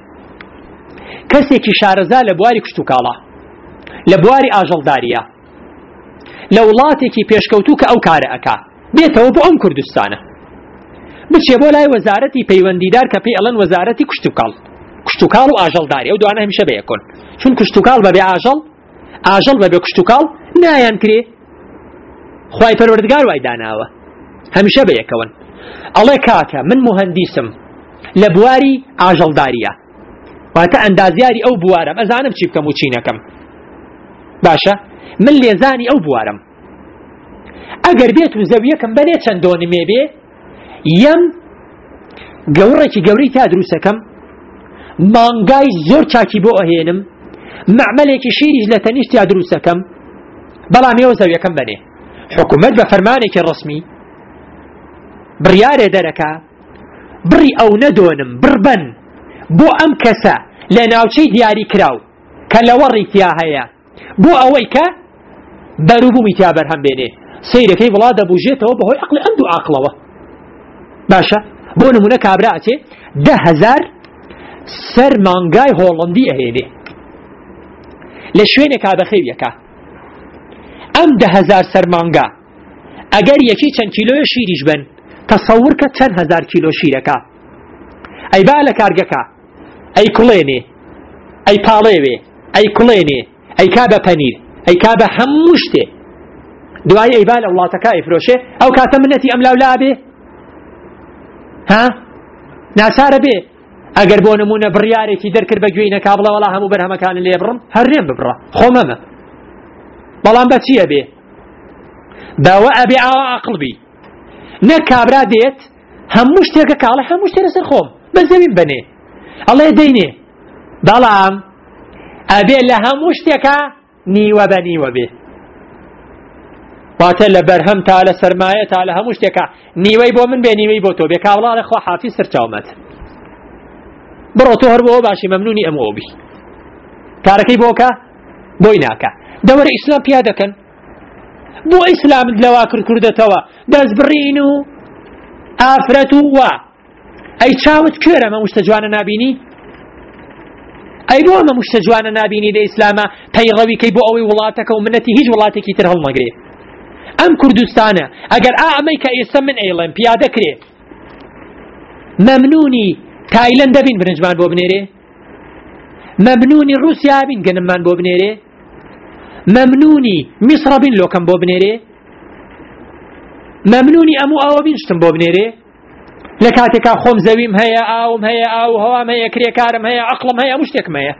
کەسێکی شارەزا لە بواری کشت و کاڵە، لە بواری ئاژەڵداریە، لە وڵاتێکی پێشکەوتوو کە ئەو کارە ئەکا بێتەوە بۆ ئەم کوردستانە بچێ بۆ لای وەزارەتی پەیوەندیدار کە پێی ئەڵەن وەزارەتی کشت و کاڵ و ئاژەڵداری، ئەو دوانە هەمیشە بەیەکۆن، چون کشت و کاڵ بەبێ ئاژەڵ بەبێ کشت و کاڵ نایان کرێ. خوای پەروەردگار وای داناوە هەمیشە بەیەکەون. ئەڵێ کاکە من مهندیسم لە بواری ئاژەڵداریە، واتە ئەندازیاری ئەو بوارم، ئەزانم چی بکەم و چی نەکەم. باشە من لێزانی ئەو بوارم، ئەگەر بێت و زەویەکەم بەلێ چەند دۆنمێ بێ یەم گەوڕێکی گەورەی تا دروستەکەم، مانگای زۆر چاکی بۆ ئەهێنم، مەعمەلێکی شیریش لە تەنیشتیا دروستەکەم، بەڵام ئێوە زەویەکەم بەنێ. حکومەت بە فەرمانێکی ڕسمی بڕیارێ دەرەکا بڕی ئەو نەدۆنم بڕبەن بۆ ئەم کەسە لە ناوچەی دیاری کراو کە لە وەڕی تیا هەیە بۆ ئەوەی کە بەرووبوومی تیا بەرهەم بێنێ. سەیرەکەی وڵات دەبوژێتەوە بەهۆی عەقڵی ئەم دوو عاقڵەوە. باشە بۆ نمونە کابرا ئەچێ 10,000 سەر مانگای هۆڵەندی ئەهێنێ لە شوێنێکا بەخێویەکە. ئەم 10,000 سەر مانگا ئەگەر یەکی چەند کیلۆیە شیریش بن تەسەور کە چەند هەزار کیلۆ شیرەکە، ئەی با لە کارگەکە ئەی کوڵێنێ ئەی پاڵێوێ ئەی کوڵێنێ ئەی کا بە پەنیر ئەی کا بە هەموو شتێ، دوای ئەی با لە وڵاتەکە ئەیفرۆشێ. ئەو کاتە منەتی ئەم لاولا بێ ها ناسارە بێ. ئەگەر بۆ نمونە بڕیارێکی دەرکرد بە گوێی نەکا بڵێ وەڵا هەموو بەرهەمەکانن لێ بڕم هەرێم ببڕە خۆمەمە، بەڵام بە چییە بێ؟ داوە ئەبێ ئاوا عەقڵ بی. نەک کابرا دێت هەموو شتێکە کاڵێ هەموو شتێ لەسەر خۆم بە زەویم بنێ ئەڵێ دەینێ، بەڵام ئەبێ لە هەموو شتێکە نیوە بە نیوە بێ. واتە لە بەرهەم تا لە سەرمایە تا لە هەموو شتێکە نیوەی بۆ من بێ نیوەی بۆ تۆ بێ. کاوڵاڵێ خوا حافیز سەرچاومەت بڕۆ تۆ هەر بۆەوە باشی مەمنونی ئەمەوە بی، کارەکەی بۆکە بۆی ناکە. دەوەرە ئیسلام پیا دەکەن بۆ ئیسلامت لەوا کردەتەوە دەستبڕین و ئافرەت و وا. ئەی چاوت کوێرە ئەمە مشتە جوانە نابینی؟ ئەی بۆ ئەمە مشتە جوانە نابینی لە ئیسلامە پەیڕەویکەی بۆ ئەوەی وڵاتەکە و منەتی هیچ وڵاتێکی تر هەڵمەگرێ. ئەم کوردستانە ئەگەر ئەمەی کە ئێستا من ئەیڵێم پیادە کرێ مەمنونی تایلەندە بین برنجمان بۆ بنێرێ، مەمنونی رووسیا بین گەنممان بۆ بنێرێ، مەمنونی میسڕە بین لۆکەم بۆ بنێرێ، مەمنونی ئەموو ئاوە بین شتم بۆ بنێرێ. لە کاتێکا خۆم زەویم هەیە ئاوم هەیە ئاو هەوام هەیە کرێکارم هەیە عەقڵم هەیە هەموو شتێکم هەیە،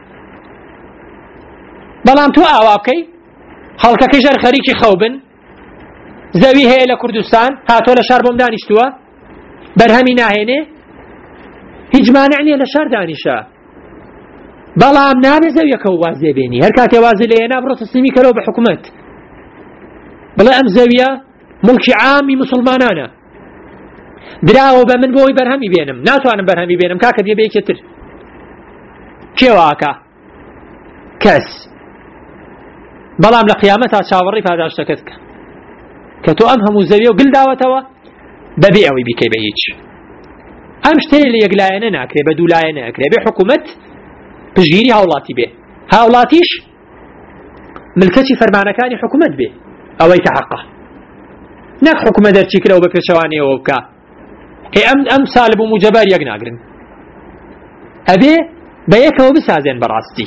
بەڵام تۆ ئاوا بکەی خەڵکەکەی ژەر خەریکی خەو بن. زەوی هەیە لە کوردستان هاتۆ لە شار بۆم دانیشتووە بەرهەمی ناهێنێ هیچ مانع نییە لە شار دانیشە، بەڵام نابێ زەویەکە و واز لێبێنی. هەر کاتێ وازی لێنا بڕۆ تەسلیمی کەرەوە بە حکومەت بڵێ ئەم زەویە مڵکی عامی موسڵمانانە دراوە بە من بۆی بەرهەمی بێنم، ناتوانم بەرهەمی بێنم کاکە دێ بە یەکێتر کێواکە کەس. بەڵام لە قیامەتا چاوەڕی پاداشتەکەت کە تۆ ئەم هەموو زەویە و گل داوەتەوە بەبێ ئەوەی بیکەی بە هیچ ئەم شتەیە لە یەکلایەنە ناکرێ بە دوولایەنە ناکرێ بێ حکوومەت پشگیری هاوڵاتی بێ هاوڵاتیش ملکەتی فەرمانەکانی حکوومەت بێ ئەوەی کە حەقە نەک حکوومەت دەرچی کرەوە بە پێچەوانەوە بکە ئەم سالب و موجەبار یەک ناگرن ئەبێ بە یەکەوە بسازێن بەڕاستی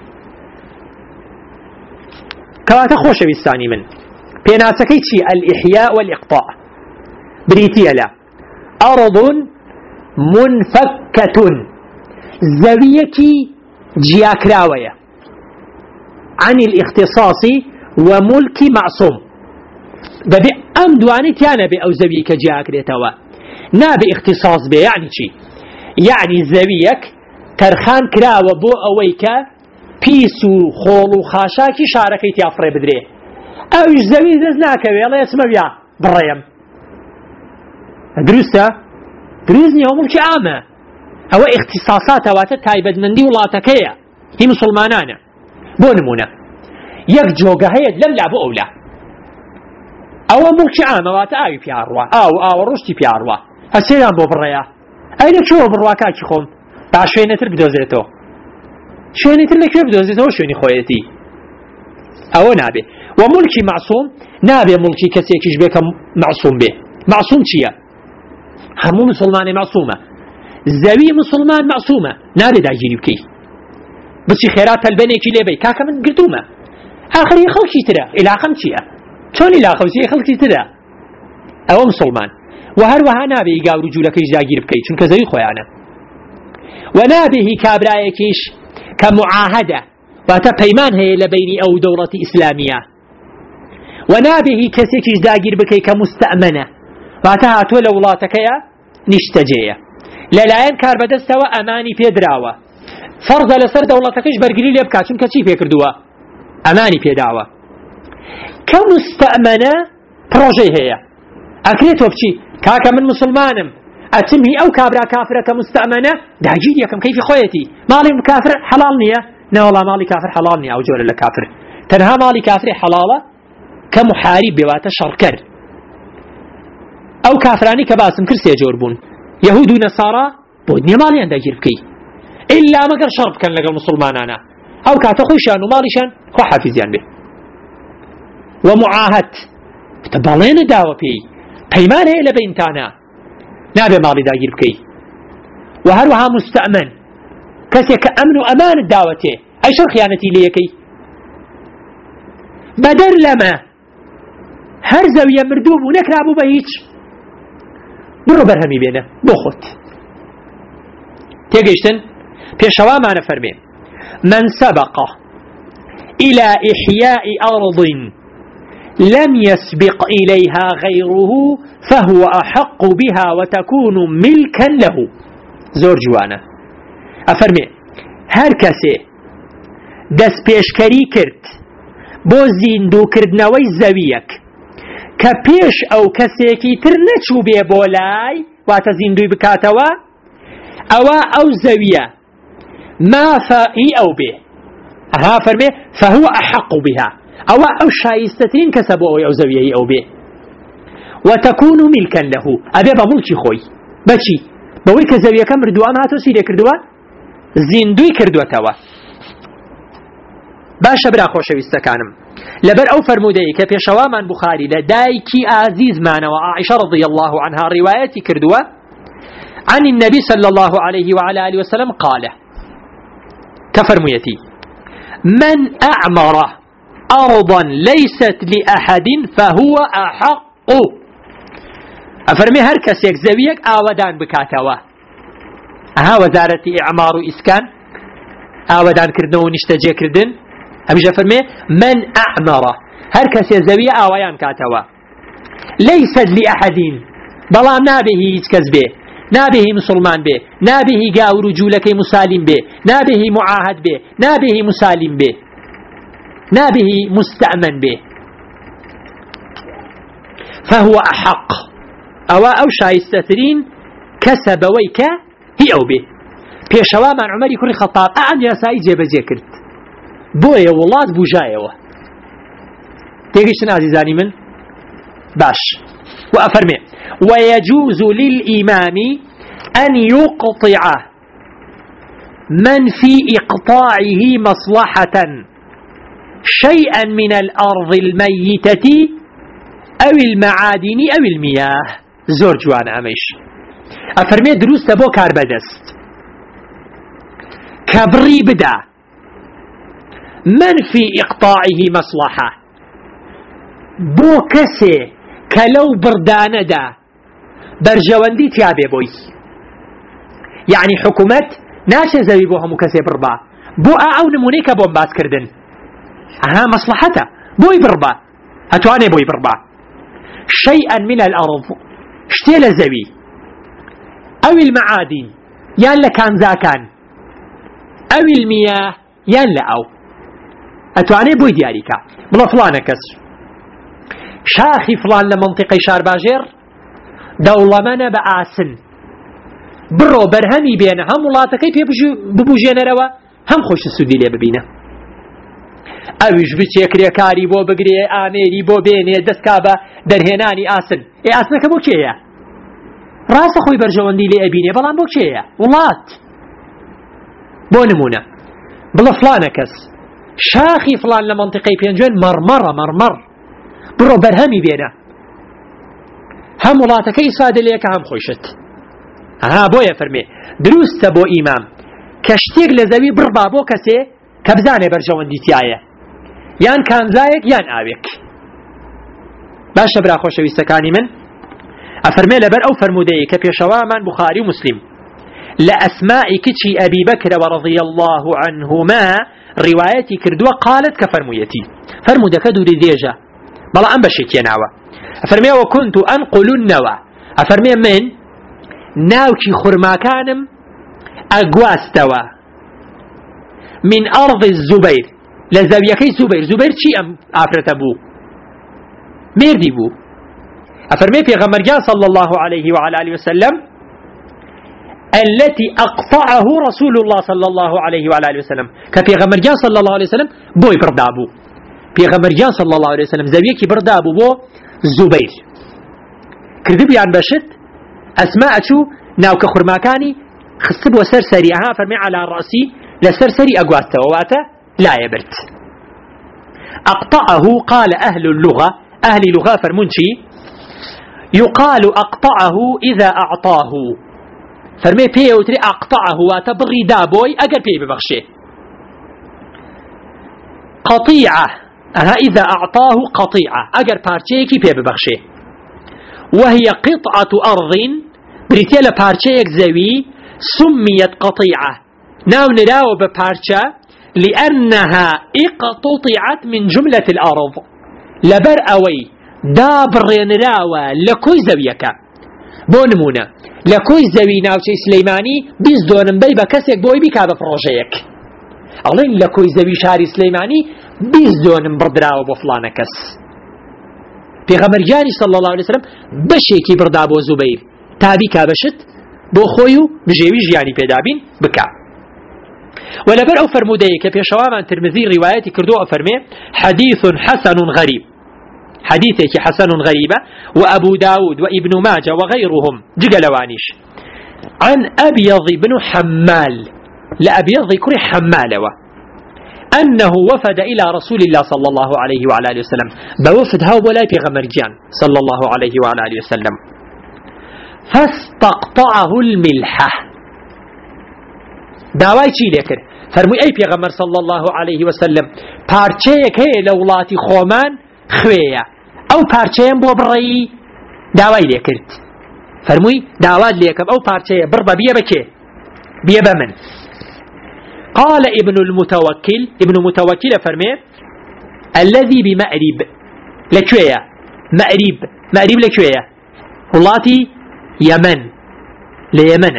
کەواتە خۆشەویستانی من پێناسەکەی چی الإحياء والإقطاع بریتیە لە أرض منفكة زەویەکی جیاکراوەیە عن الاختصاص وملك معصوم دەبێ ئەم دوانەی تیانە بێ ئەو زەویە کە جیاکرێتەوە نابێ اختصاص بێ یعنی چی یعنی زەویەک تەرخان کراوە بۆ ئەوەی کە پیس و خۆڵ و خاشاکی شارەکەی تیافڕێ بدرێ ئەویش زەوی دەست ناکەوێ ئەڵێ ئەچمە بیا بڕێم دروستە دروست نییە ئەو مڵکی عامە ئەوە اختصاصات ئەواتە تایبەتمەندی وڵاتەکەیە هی مسلمانانە بۆ نمونە یەک جۆگە هەیە لەم لا بۆ ئەولا ئەوە مڵکی عامەواتە ئاوی پیاڕوە ئاوە ڕشتی پیاڕوە هەسێیان بۆ بڕێە ئەی لەکوێوە بڕوا کاکی خۆم با شوێنەتر بدۆزرێتەوە شوێنیتر لەکوێ بدۆزێتەوە شوێنی خۆیەتی ئەوە نابێ و مڵکی معسووم نابێ مڵکی کەسێکیش بێ کە معسووم بێ معسووم چییە هەموو مسلمانی معسوومە زەوی مسلمان معسوومە نابێ داگیری بکەی بچی خێرات تەلبەنێکی لێبەی کاکە من گرتومە ئاخری خەڵکی ترە عیلاقەم چییە چۆنی لاخەوچی خەڵکی ترە ئەوە مسلمان و هەروەها نابێ گاور و جوولەکەیش داگیر بکەی چونکە زەوی خۆیانە و نابێ هی کابرایەکیش کە معاهدە واتە پەیمان هەیە لە بینی ئەو دەوڵەتی ئیسلامیە و نابێ هی کەسێکیش داگیر بکەی کە مستەئمەنە واتە هاتووە لە وڵاتەکەیە نیشتەجێیە لەلایەن کاربەدەستەوە ئەمانی پێدراوە فەرزە لەسەر دەوڵەتەکەش بەرگری لێ بکات چونکە چی پێکردووە ئەمانی پێداوە کە مستەئمەنە پرۆژەی هەیە ئەکرێتەوە بچی کاکە من مسلمانم ئەچمی ئەو کابرا کافرە کە مستەئمەنە داگیر یەکەم کەیفی خۆیەتی ماڵی کافر حەڵال نییە نەوەڵا ماڵی کافر حەڵال نییە ئەو جۆرە لە کافر تەنها ماڵی کافری حەڵاڵە کە محارب بێواتە شەڕکەر ئەو کافرانی کە باسم کرد سێ جۆر بوون یەهود و نەسارا بۆ نییە ماڵیان داگیر بکەی ئیلا مەگەر شەڕ بکەن لەگەڵ مسلمانانە ئەو کاتە خۆیشیان و ماڵیشان خۆ حافیزیان بێ و معاهد بەڵێنە داوە پێی پەیمان هەیە لە بینتانە نابێ ماڵی داگیر بکەی و هەروەها مستەئمەن کەسێک کە ئەمن و ئەمانت داوەتێ ئەی شەر خیانەتی لێ یەکەی بەدەر لەمە هەر زەویە مردوو بوو نەکرابوو بە هیچ بڕۆ بەرهەمی بێنە بۆ خۆت تێگەیشتن پێشەوامانە فەرمێ من سبق إلى إحياء أرض لم يسبق إليها غيره فهو أحق بها وتكون ملكا له زور جوانا أفرمي هر كسي دس بيشكري كرت بو زيندو كردنوي زويك كبيش أو كسيكي ترنشو بي بولاي واتزيندوي بكاتوا أو زوية ما فائي أو به ها فرمي فهو أحق بها أو شايستتين كسبوا أو زوية أو به وتكون ملكا له أبي بملكي خوي بچي بوي كزوية كم ردوا ما هاتو سيري كردوا زيندوي كردوا توا باشا برا خوشويستكانم لبر أو فرمودي كبيشوا من بخاري لدايكي عزيز معنا وعائشة رضي الله عنها روايتي كردوا عن النبي صلى الله عليه وعلى آله وسلم قال كفرميتي من أعمر أرضا ليست لأحد فهو أحق أفرمي هر كسيك زويك آودان بكاتوا وزارة إعمار وإسكان آودان كردن ونشتجي كردن أبيش أفرمي من أعمر هر كسيك زوية آويان كاتوا ليست لأحد بلا نابه يتكذبه نابه مسلمان به نابه قاور جولك مسالم به نابه معاهد به نابه مسالم به نابه مستأمن به فهو أحق أو شايستثرين كسبويك هي أو به بيشوا من عمر كل خطاب أعن يا ساي جيب جيكرت بويا ولاد بوجايوه تيجيشن عزيزاني من باش وأفرمي ويجوز للإمام أن يقطع من في إقطاعه مصلحة شيئا من الأرض الميتة أو المعادن أو المياه. زور جوان أميش أفرمي دروس تبو كار بدست كبري بدا من في إقطاعه مصلحة بو كسي كلو بردان دا برجواندي تيابي بوي يعني حكومة ناشا زوي بوها مكسي بربا بو أو نمونيك بو مباس كردن أها مصلحته بوي بربا هتواني بوي بربا شيئا من الأرض شتيل زوي أو المعادن يالا كان زاكان أو المياه يالا أو أتواني بوي دياريكا بلا فلانة كس شاخي فلان لمنطقة شار باجير دولة منا بآسن برو برهمي بين هم ولاتكي ببوجينا روا هم خوش السودي لي ببينا اوش بچه کريكاري بو بگري آميري بو بيني دستكابا درهناني آسن آسنك بو كيا راس خوي برجواندي لي أبيني بلان بو كيا ولات بو نمونا بلا فلانة كس شاخي فلان لمنطقة بينجوين مرمر برو برهمي بينا هم ولاتك إسفادة ليك هم خوشت ها بو يفرمي دروست بو إمام كشتير لزوي بربا بو كسي كبزاني برجواندي تيايا يان كان زايك يان آويك باشا برا خوشويستكاني من أفرمي لبر أو فرمودي كبيشوا من بخاري ومسلم لأسماء كتشي أبي بكر ورضي الله عنهما روايتي كردوا قالت كفرميتي فرمودك دوري ديجا بلا أنبشت يناوى أفرمي وكنت أنقل النوى أفرمي من ناوكي خرماكانم أقواستوا من أرض الزبير لزاويكي زبير چي أم أفرتبو ميردي بو أفرمي في غمرجان صلى الله عليه وعلى آله وسلم التي أقطعه رسول الله صلى الله عليه وعلى آله وسلم كفي غمرجان صلى الله عليه وسلم بوي بردابو في غمرجان صلى الله عليه وسلم زاويكي بردابو بو زبير كردب يعني بشت أسماء شو ناوك خرماكاني خصب وسرسري فرمي على رأسي لسرسري أقواته وواته لا يبرت أقطعه قال أهل اللغة أهل لغة فرمونشي يقال أقطعه إذا أعطاه فرمي بيه وتري أقطعه واتبغي دابوي أقر بيه ببخشه قطيعة إذا أعطاه قطيعة أقر بارشيكي بيه ببخشه وهي قطعة أرض بريتيلا بارشيك زوي سميت قطيعة ناو نراو ببارشا لأنها اقتطعت من جملة الأرض لبر أوي دابر نراوة لكوي زويك بونمونا لكوي زوي ناوشي سليماني بيزدون بي بكسيك بوي بك هذا فروجيك أولين لكوي زوي شاري سليماني بيزدون بردراو بفلانكس پیغمبرجانی صلى الله عليه وسلم بشيكي بردابو زبير تابي كابشت بو خويو بجيوي جياني بيدابين بكا ولبر أو فرموديك في شوامان ترمذي رواياتي كردو أفرمي حديث حسن غريب حديثك حسن غريبة وأبو داود وابن ماجه وغيرهم جقلوانيش عن أبيض بن حمال لأبيض كري حمالة أنه وفد إلى رسول الله صلى الله عليه وعلى آله وسلم بوفد هاو بولاي في غمرجان صلى الله عليه وعلى آله وسلم فاستقطعه الملحة داواي چی لێکرد فەرمووی ئەی پێغەمبەر صلى الله عليه وسلم پارچەیەک هەیە لە وڵاتی خۆمان خوێیە ئەو پارچەیەم بۆ بڕێی داوای لێکرد فەرمووی داوات لێکەم ئەو پارچەیە بڕبە بیە بەکێ بیە بە من قال ابن متوكل فرمي الذي بمأرب لكوية مأرب لكوية ولاتي يمن ليمن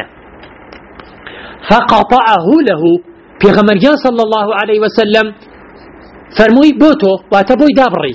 فقطعه له پیغمبر صلى الله عليه وسلم فرموي بوتو واتبوي دابري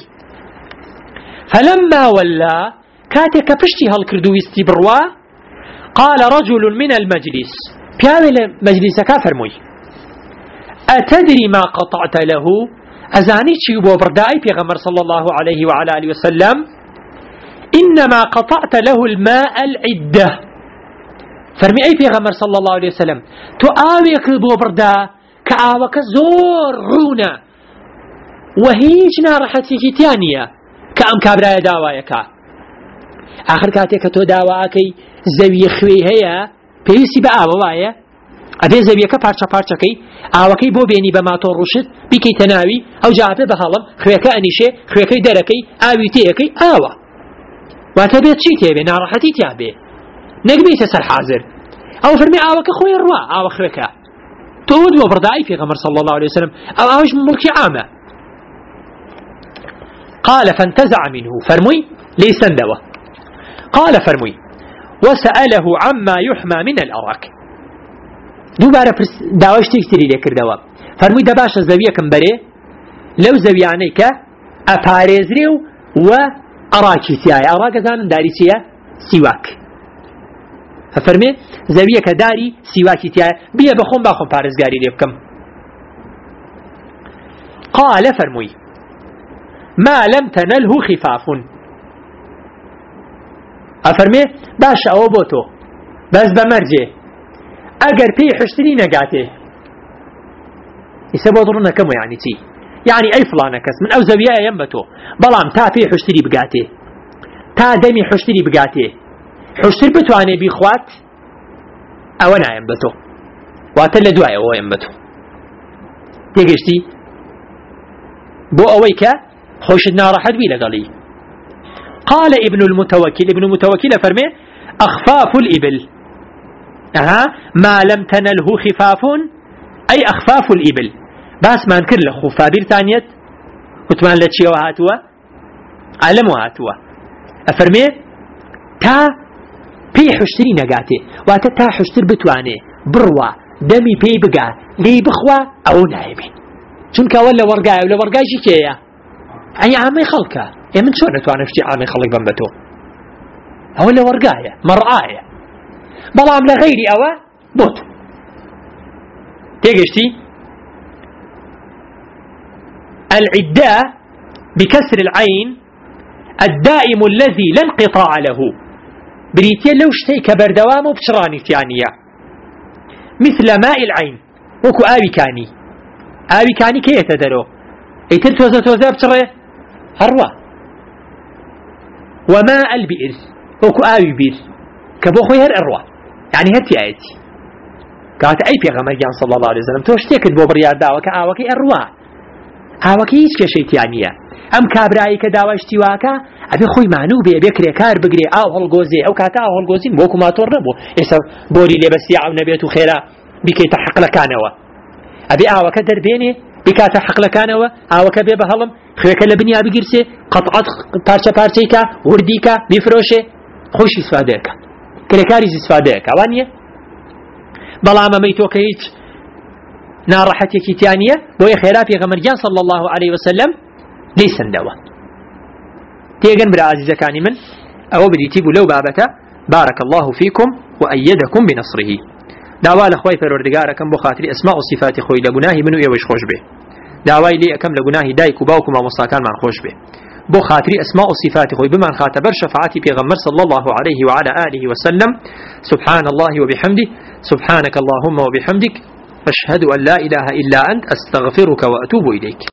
فلما ولى كاتك بشتي هالكردو استبروا قال رجل من المجلس بيعمل مجلس كافرموي أتدري ما قطعت له أزاني تشي بو بردائي پیغمبر صلى الله عليه وعلى آله وسلم إنما قطعت له الماء العدة فرمي أي پیغمبر صلى الله عليه وسلم تو آويك بو بردا كآوك زور رونا وهيج نارحتي تانية كأم كابرايا داوايكا آخر كاتيك تو داواكي زوي خوي هيا پێویستی بە ئاوە وایە ئەبێ زەویەکە پارچە پارچەکەی ئاوەکەی بۆ بێنی بە ماتۆ ڕوشت بیکەیتە ناوی ئەو جاپێ بە هەڵم خوێەکە ئەنیشێ خوێەکەی دەرەکەی ئاوی تێیەکەی ئاوە واتە بێت چی تێبێ ناڕەحەتی تیا بێ نەک بێتە سەر حازر ئەو فەرمی ئاوەکە خۆی ڕوا ئاوە خوێەکە تۆ بۆ بڕدای پێغەمبەر صلی الله عليه وسلم ئەو ئاوش مڵکی عامە قال فانتزع منه فرمووی لێسەندەوە قال فرمووی وسأله عما يحمى من الأراك دوباره داواش تكتري لكردوا فرمووی دە باشە زەویەکەم بەرێ لەو زەویانەی کە ئەپارێزرێ و ئەراکی تایە ئەراک دەزانن داری چییە سیواک فەرمێ زەویەکە داری سیواکی تایە بیە بەخۆم باخۆم پارێزگاری لێ بکەم قال فرمووی ما لم تنله خفاف ئەفەرمێ باشە ئەوە بۆ تۆ بەس بەمەرجێ ئەگەر پێی حشتنی نەگاتێ ئیسە بۆ دڕ نەکەم و یعنی چی یعنی ئەی فڵانە کەس من ئەو زەویایەم بە تۆ بەڵام تا پێی حشتری بگاتێ تا دەمی حشتری بگاتێ حشتر بتوانێ بیخوات ئەوە نایەم بە تۆ واتە لە دوایە ئەوەیەم بە تۆ تێگەشتی بۆ ئەوەی کە خۆشت ناڕەحەت بی لەگەڵی قال ابن المتوكل فرمي أخفاف الإبل ما لم تنله خفاف أي أخفاف الإبل بس ما نكر له خفابير ثانية وتمان لتشي وهاتوا علم وهاتوا أفرمي تا بي حشتري نقاتي واتا تا حشتر بتواني بروا دمي بي بقا لي بخوا أو نايمي چونك ولا ورقاي ولا ورقاي شي كيا أي عامي خلقه من شو نتوانى شتي عامي خلق بمبتو أو اللي ورقاية مرآية بلام لغيري أوا بوت تيجشتي العداء بكسر العين الدائم الذي لا انقطاع له بريتيا لو شتي كبردوام وبشراني تيانية مثل ماء العين وكو آبي كاني كي يتدرو ايتر توزا بشره هروا وماء البئر وكو آوي بير كبو خوي هر أروى يعني هتي آيتي قالت أي بيغمر جان صلى الله عليه وسلم توش تيكد بو بريار داوك آوكي أروى آوكي هيچ كشيتيانية أم كابراي كداواش تيواكا أبي خوي معنو بي بكري كار بقري آو هالغوزي أو كاتا آو هالغوزي بوكو ما توربو إسا بوري لبسي عو نبيتو خيرا بكي تحق لكانوا أبي آوكا دربيني بكاتا حق لكانوا آوكا بي بهلم خويكا لبنيا بقرسي قطعت پارچه ورديكا بفروشه خوش استفادهك كريكاري استفادهك وانيه بلام ميتوك هيك ناراحتك تانية بوي خيرا في غمرجان صلى الله عليه وسلم ليس دوا تيغن برا عزيزكاني من او بديتي لو بابتا بارك الله فيكم وأيدكم بنصره دعوا لخوي فروردگاركم بو خاطر اسماء وصفات خوي لغناهي منو يوش خوش به دعوای لي اكم لغناهي دايك وباوكم ومصاكان من خوش به بو خاطر اسماء وصفات خوي بمن خاطبر شفاعتي پیغمبر صلى الله عليه وعلى آله وسلم سبحان الله وبحمده سبحانك اللهم وبحمدك أشهد أن لا إله إلا أنت أستغفرك وأتوب إليك